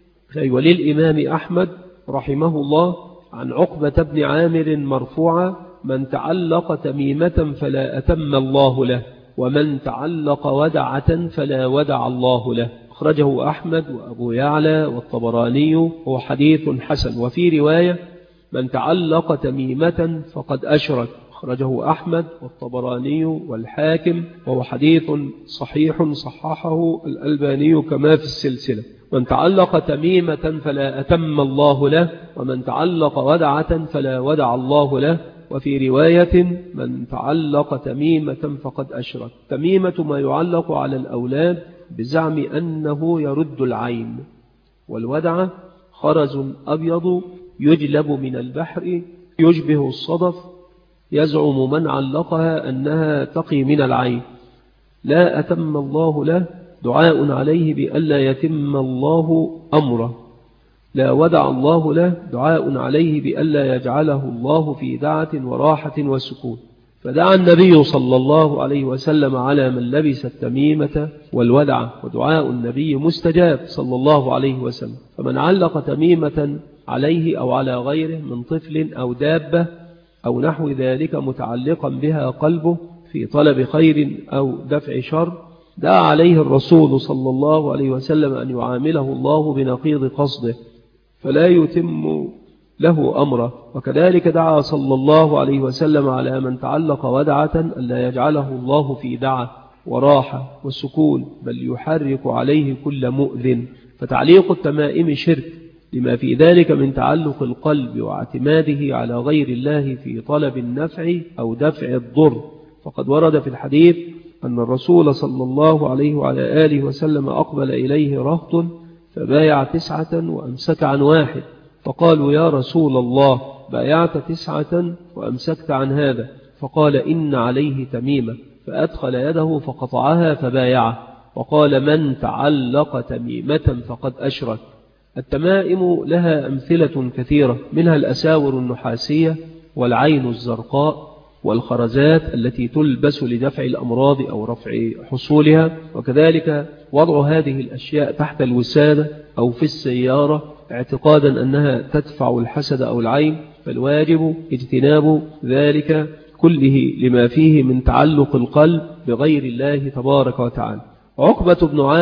S1: وللإمام أحمد رحمه الله عن عقبة بن عامر مرفوعا: من تعلق تميمة فلا أتم الله له، ومن تعلق ودعة فلا ودع الله له. أخرجه أحمد وأبو يعلى والطبراني، هو حديث حسن. وفي رواية: من تعلق تميمة فقد أشرك. أخرجه أحمد والطبراني والحاكم، وهو حديث صحيح صححه الألباني كما في السلسلة. من تعلق تميمة فلا أتم الله له، ومن تعلق ودعة فلا ودع الله له. وفي رواية من تعلق تميمة فقد أشرك. تميمة ما يعلق على الأولاد بزعم أنه يرد العين. والودعة خرز أبيض يجلب من البحر يشبه الصدف، يزعم من علقها أنها تقي من العين. لا أتم الله له دعاء عليه بألا يتم الله أمره. لا ودع الله له دعاء عليه بألا يجعله الله في دعة وراحة وسكون. فدعا النبي صلى الله عليه وسلم على من لبس التميمة والودعة، ودعاء النبي مستجاب صلى الله عليه وسلم. فمن علق تميمة عليه أو على غيره من طفل أو دابة أو نحو ذلك متعلقا بها قلبه في طلب خير أو دفع شر، دعا عليه الرسول صلى الله عليه وسلم أن يعامله الله بنقيض قصده فلا يتم له أمره. وكذلك دعا صلى الله عليه وسلم على من تعلق ودعة ألا يجعله الله في دعة وراحة وسكون، بل يحرك عليه كل مؤذن. فتعليق التمائم شرك لما في ذلك من تعلق القلب واعتماده على غير الله في طلب النفع أو دفع الضر. فقد ورد في الحديث أن الرسول صلى الله عليه وعلى آله وسلم أقبل إليه رهط فبايع 9 وأمسك عن 1، فقالوا يا رسول الله بايعت 9 وأمسكت عن هذا؟ فقال إن عليه تميمة، فأدخل يده فقطعها فبايعه، وقال من تعلق تميمة فقد أشرك. التمائم لها أمثلة كثيرة، منها الأساور النحاسية والعين الزرقاء والخرزات التي تلبس لدفع الأمراض أو رفع حصولها. وكذلك وضع هذه الأشياء تحت الوسادة أو في السيارة اعتقادا أنها تدفع الحسد أو العين، فالواجب اجتناب ذلك كله لما فيه من تعلق القلب بغير الله تبارك وتعالى. عقبة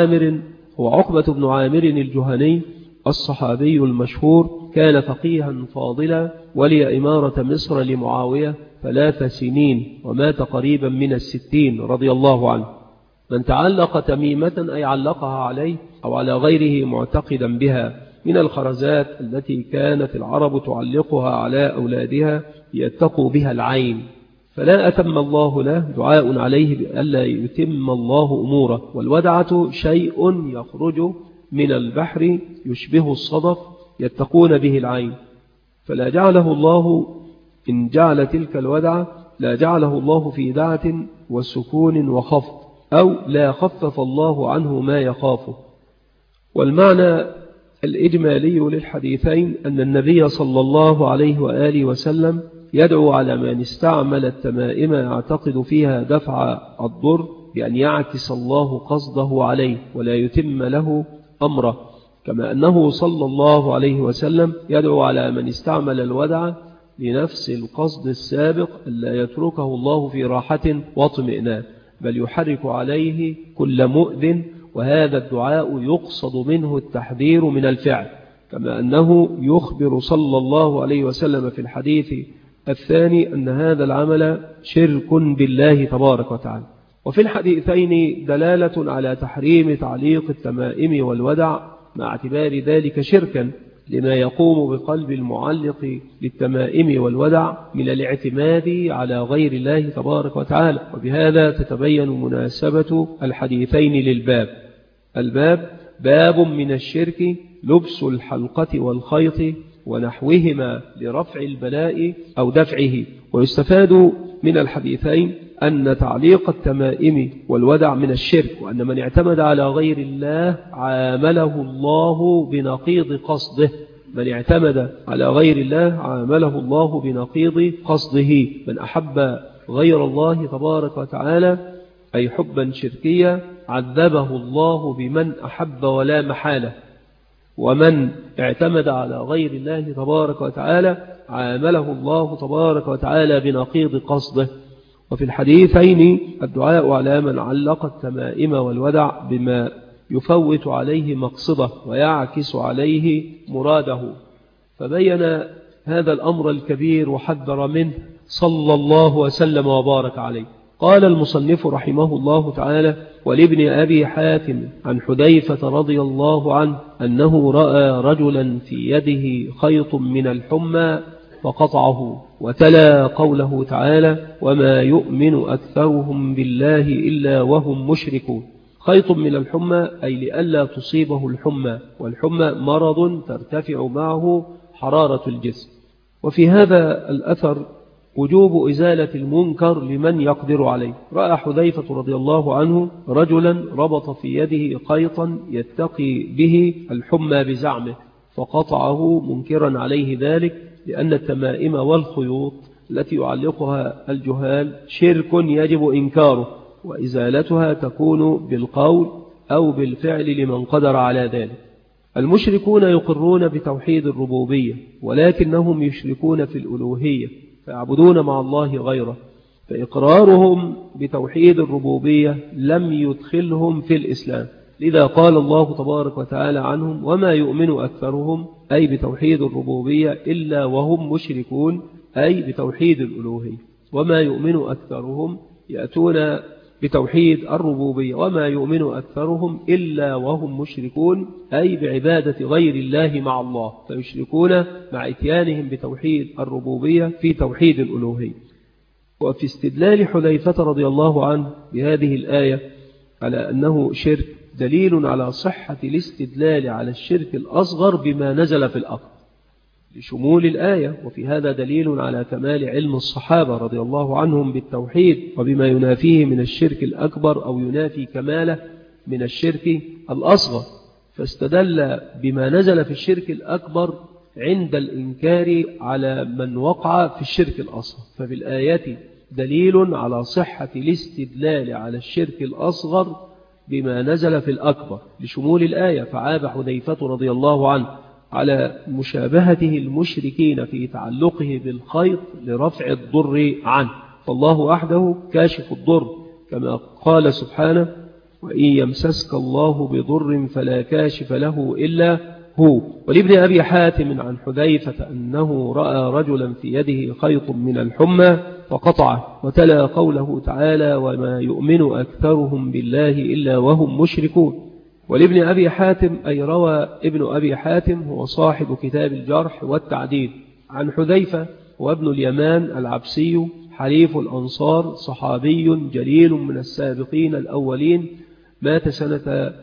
S1: بن عامر الجهني الصحابي المشهور كان فقيها فاضلا، ولي إمارة مصر لمعاوية 3 سنين، ومات قريبا من 60 رضي الله عنه. من تعلق تميمة أي علقها عليه أو على غيره معتقدا بها من الخرزات التي كانت العرب تعلقها على أولادها يتقوا بها العين، فلا أتم الله له دعاء عليه بألا يتم الله أموره. والودعة شيء يخرج من البحر يشبه الصدف يتقون به العين، فلا جعله الله إن جعل تلك الودعة لا جعله الله في دعة وسكون وخفض، أو لا خفف الله عنه ما يخافه. والمعنى الإجمالي للحديثين أن النبي صلى الله عليه وآله وسلم يدعو على من استعمل التمائم يعتقد فيها دفع الضر بأن يعكس الله قصده عليه ولا يتم له أمره، كما أنه صلى الله عليه وسلم يدعو على من استعمل الودع لنفس القصد السابق ألا يتركه الله في راحة واطمئنان، بل يحرك عليه كل مؤذن. وهذا الدعاء يقصد منه التحذير من الفعل، كما أنه يخبر صلى الله عليه وسلم في الحديث الثاني أن هذا العمل شرك بالله تبارك وتعالى. وفي الحديثين دلالة على تحريم تعليق التمائم والودع مع اعتبار ذلك شركا لما يقوم بقلب المعلق للتمائم والودع من الاعتماد على غير الله تبارك وتعالى. وبهذا تتبين مناسبة الحديثين للباب. الباب باب من الشرك لبس الحلقة والخيط ونحوهما لرفع البلاء أو دفعه. ويستفاد من الحديثين أن تعليق التمائم والودع من الشرك، وأن من اعتمد على غير الله عامله الله بنقيض قصده. من اعتمد على غير الله عامله الله بنقيض قصده. من أحب غير الله تبارك وتعالى أي حبا شركيا عذبه الله بمن أحب ولا محالة، ومن اعتمد على غير الله تبارك وتعالى عامله الله تبارك وتعالى بنقيض قصده. وفي الحديثين الدعاء على من علق التمائم والودع بما يفوت عليه مقصده ويعكس عليه مراده. فبين هذا الأمر الكبير وحذر منه
S2: صلى الله وسلم وبارك عليه. قال المصنف رحمه الله تعالى: ولابن أبي حاتم عن حذيفة رضي الله عنه أنه رأى رجلا في يده خيط من الحمى فقطعه، وتلا قوله تعالى: وما يؤمن أكثرهم بالله إلا وهم مشركون. خيط من الحمى أي لئلا تصيبه الحمى، والحمى مرض ترتفع معه حرارة الجسم. وفي هذا الأثر وجوب إزالة المنكر لمن يقدر عليه. رأى حذيفة رضي الله عنه رجلا ربط في يده خيطا يتقي به الحمى بزعمه فقطعه، منكرا عليه ذلك، لأن التمائم والخيوط التي يعلقها الجهال شرك يجب إنكاره، وإزالتها تكون بالقول أو بالفعل لمن قدر على ذلك. المشركون يقرون بتوحيد الربوبية، ولكنهم يشركون في الألوهية فيعبدون مع الله غيره، فإقرارهم بتوحيد الربوبية لم يدخلهم في الإسلام. لذا قال الله تبارك وتعالى عنهم: وما يؤمن أكثرهم، أي بتوحيد الربوبية، إلا وهم مشركون، أي بتوحيد الألوهية. وما يؤمن أكثرهم يأتون بتوحيد الربوبية، وما يؤمن أكثرهم إلا وهم مشركون، أي بعبادة غير الله مع الله، فيشركون مع إتيانهم بتوحيد الربوبية في توحيد الألوهية. وفي استدلال حذيفة رضي الله عنه بهذه الآية على أنه شرك دليل على صحة الاستدلال على الشرك الأصغر بما نزل في الأرض لشمول الآية. وفي هذا دليل على كمال علم الصحابة رضي الله عنهم بالتوحيد وبما ينافيه من الشرك الأكبر أو ينافي كماله من الشرك الأصغر، فاستدل بما نزل في الشرك الأكبر عند الإنكار على من وقع في الشرك الأصغر. ففي الآية دليل على صحة الاستدلال على الشرك الأصغر بما نزل في الأكبر لشمول الآية. فعاب حذيفة رضي الله عنه على مشابهته المشركين في تعلقه بالخيط لرفع الضر عنه، فالله وحده كاشف الضر، كما قال سبحانه: وإن يمسسك الله بضر فلا كاشف له إلا هو. ولابن أبي حاتم عن حذيفة أنه رأى رجلا في يده خيط من الحمى فقطعه، وتلا قوله تعالى: وما يؤمن أكثرهم بالله إلا وهم مشركون. ولابن أبي حاتم أي روى ابن أبي حاتم، هو صاحب كتاب الجرح والتعديل، عن حذيفة وابن اليمان العبسي حليف الأنصار، صحابي جليل من السابقين الأولين، مات سنة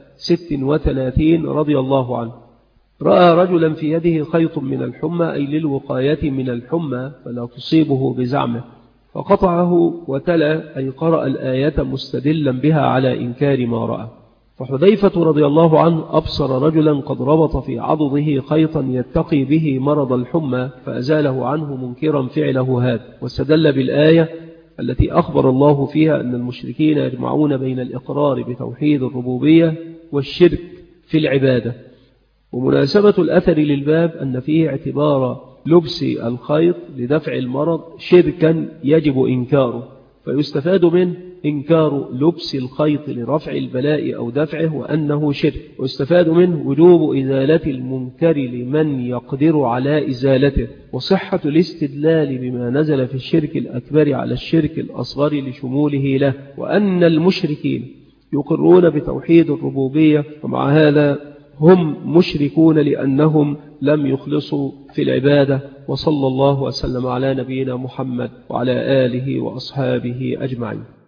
S2: 36 رضي الله عنه. رأى رجلا في يده خيط من الحمى أي للوقاية من الحمى فلا تصيبه بزعمه فقطعه، وتلا أي قرأ الآية مستدلا بها على إنكار ما رأى. فحذيفة رضي الله عنه أبصر رجلا قد ربط في عضده خيطا يتقي به مرض الحمى فأزاله عنه، منكرا فعله هذا، واستدل بالآية التي أخبر الله فيها أن المشركين يجمعون بين الإقرار بتوحيد الربوبية والشرك في العبادة. ومناسبة الأثر للباب أن فيه اعتبار لبس الخيط لدفع المرض شركا يجب إنكاره، فيستفاد منه إنكار لبس الخيط لرفع البلاء أو دفعه وأنه شرك، ويستفاد منه وجوب إزالة المنكر لمن يقدر على إزالته، وصحة الاستدلال بما نزل في الشرك الأكبر على الشرك الأصغر لشموله له، وأن المشركين يقرون بتوحيد الربوبية، ومع هذا هم مشركون لأنهم لم يخلصوا في العبادة. وصلى الله وسلم على نبينا محمد وعلى آله وأصحابه أجمعين.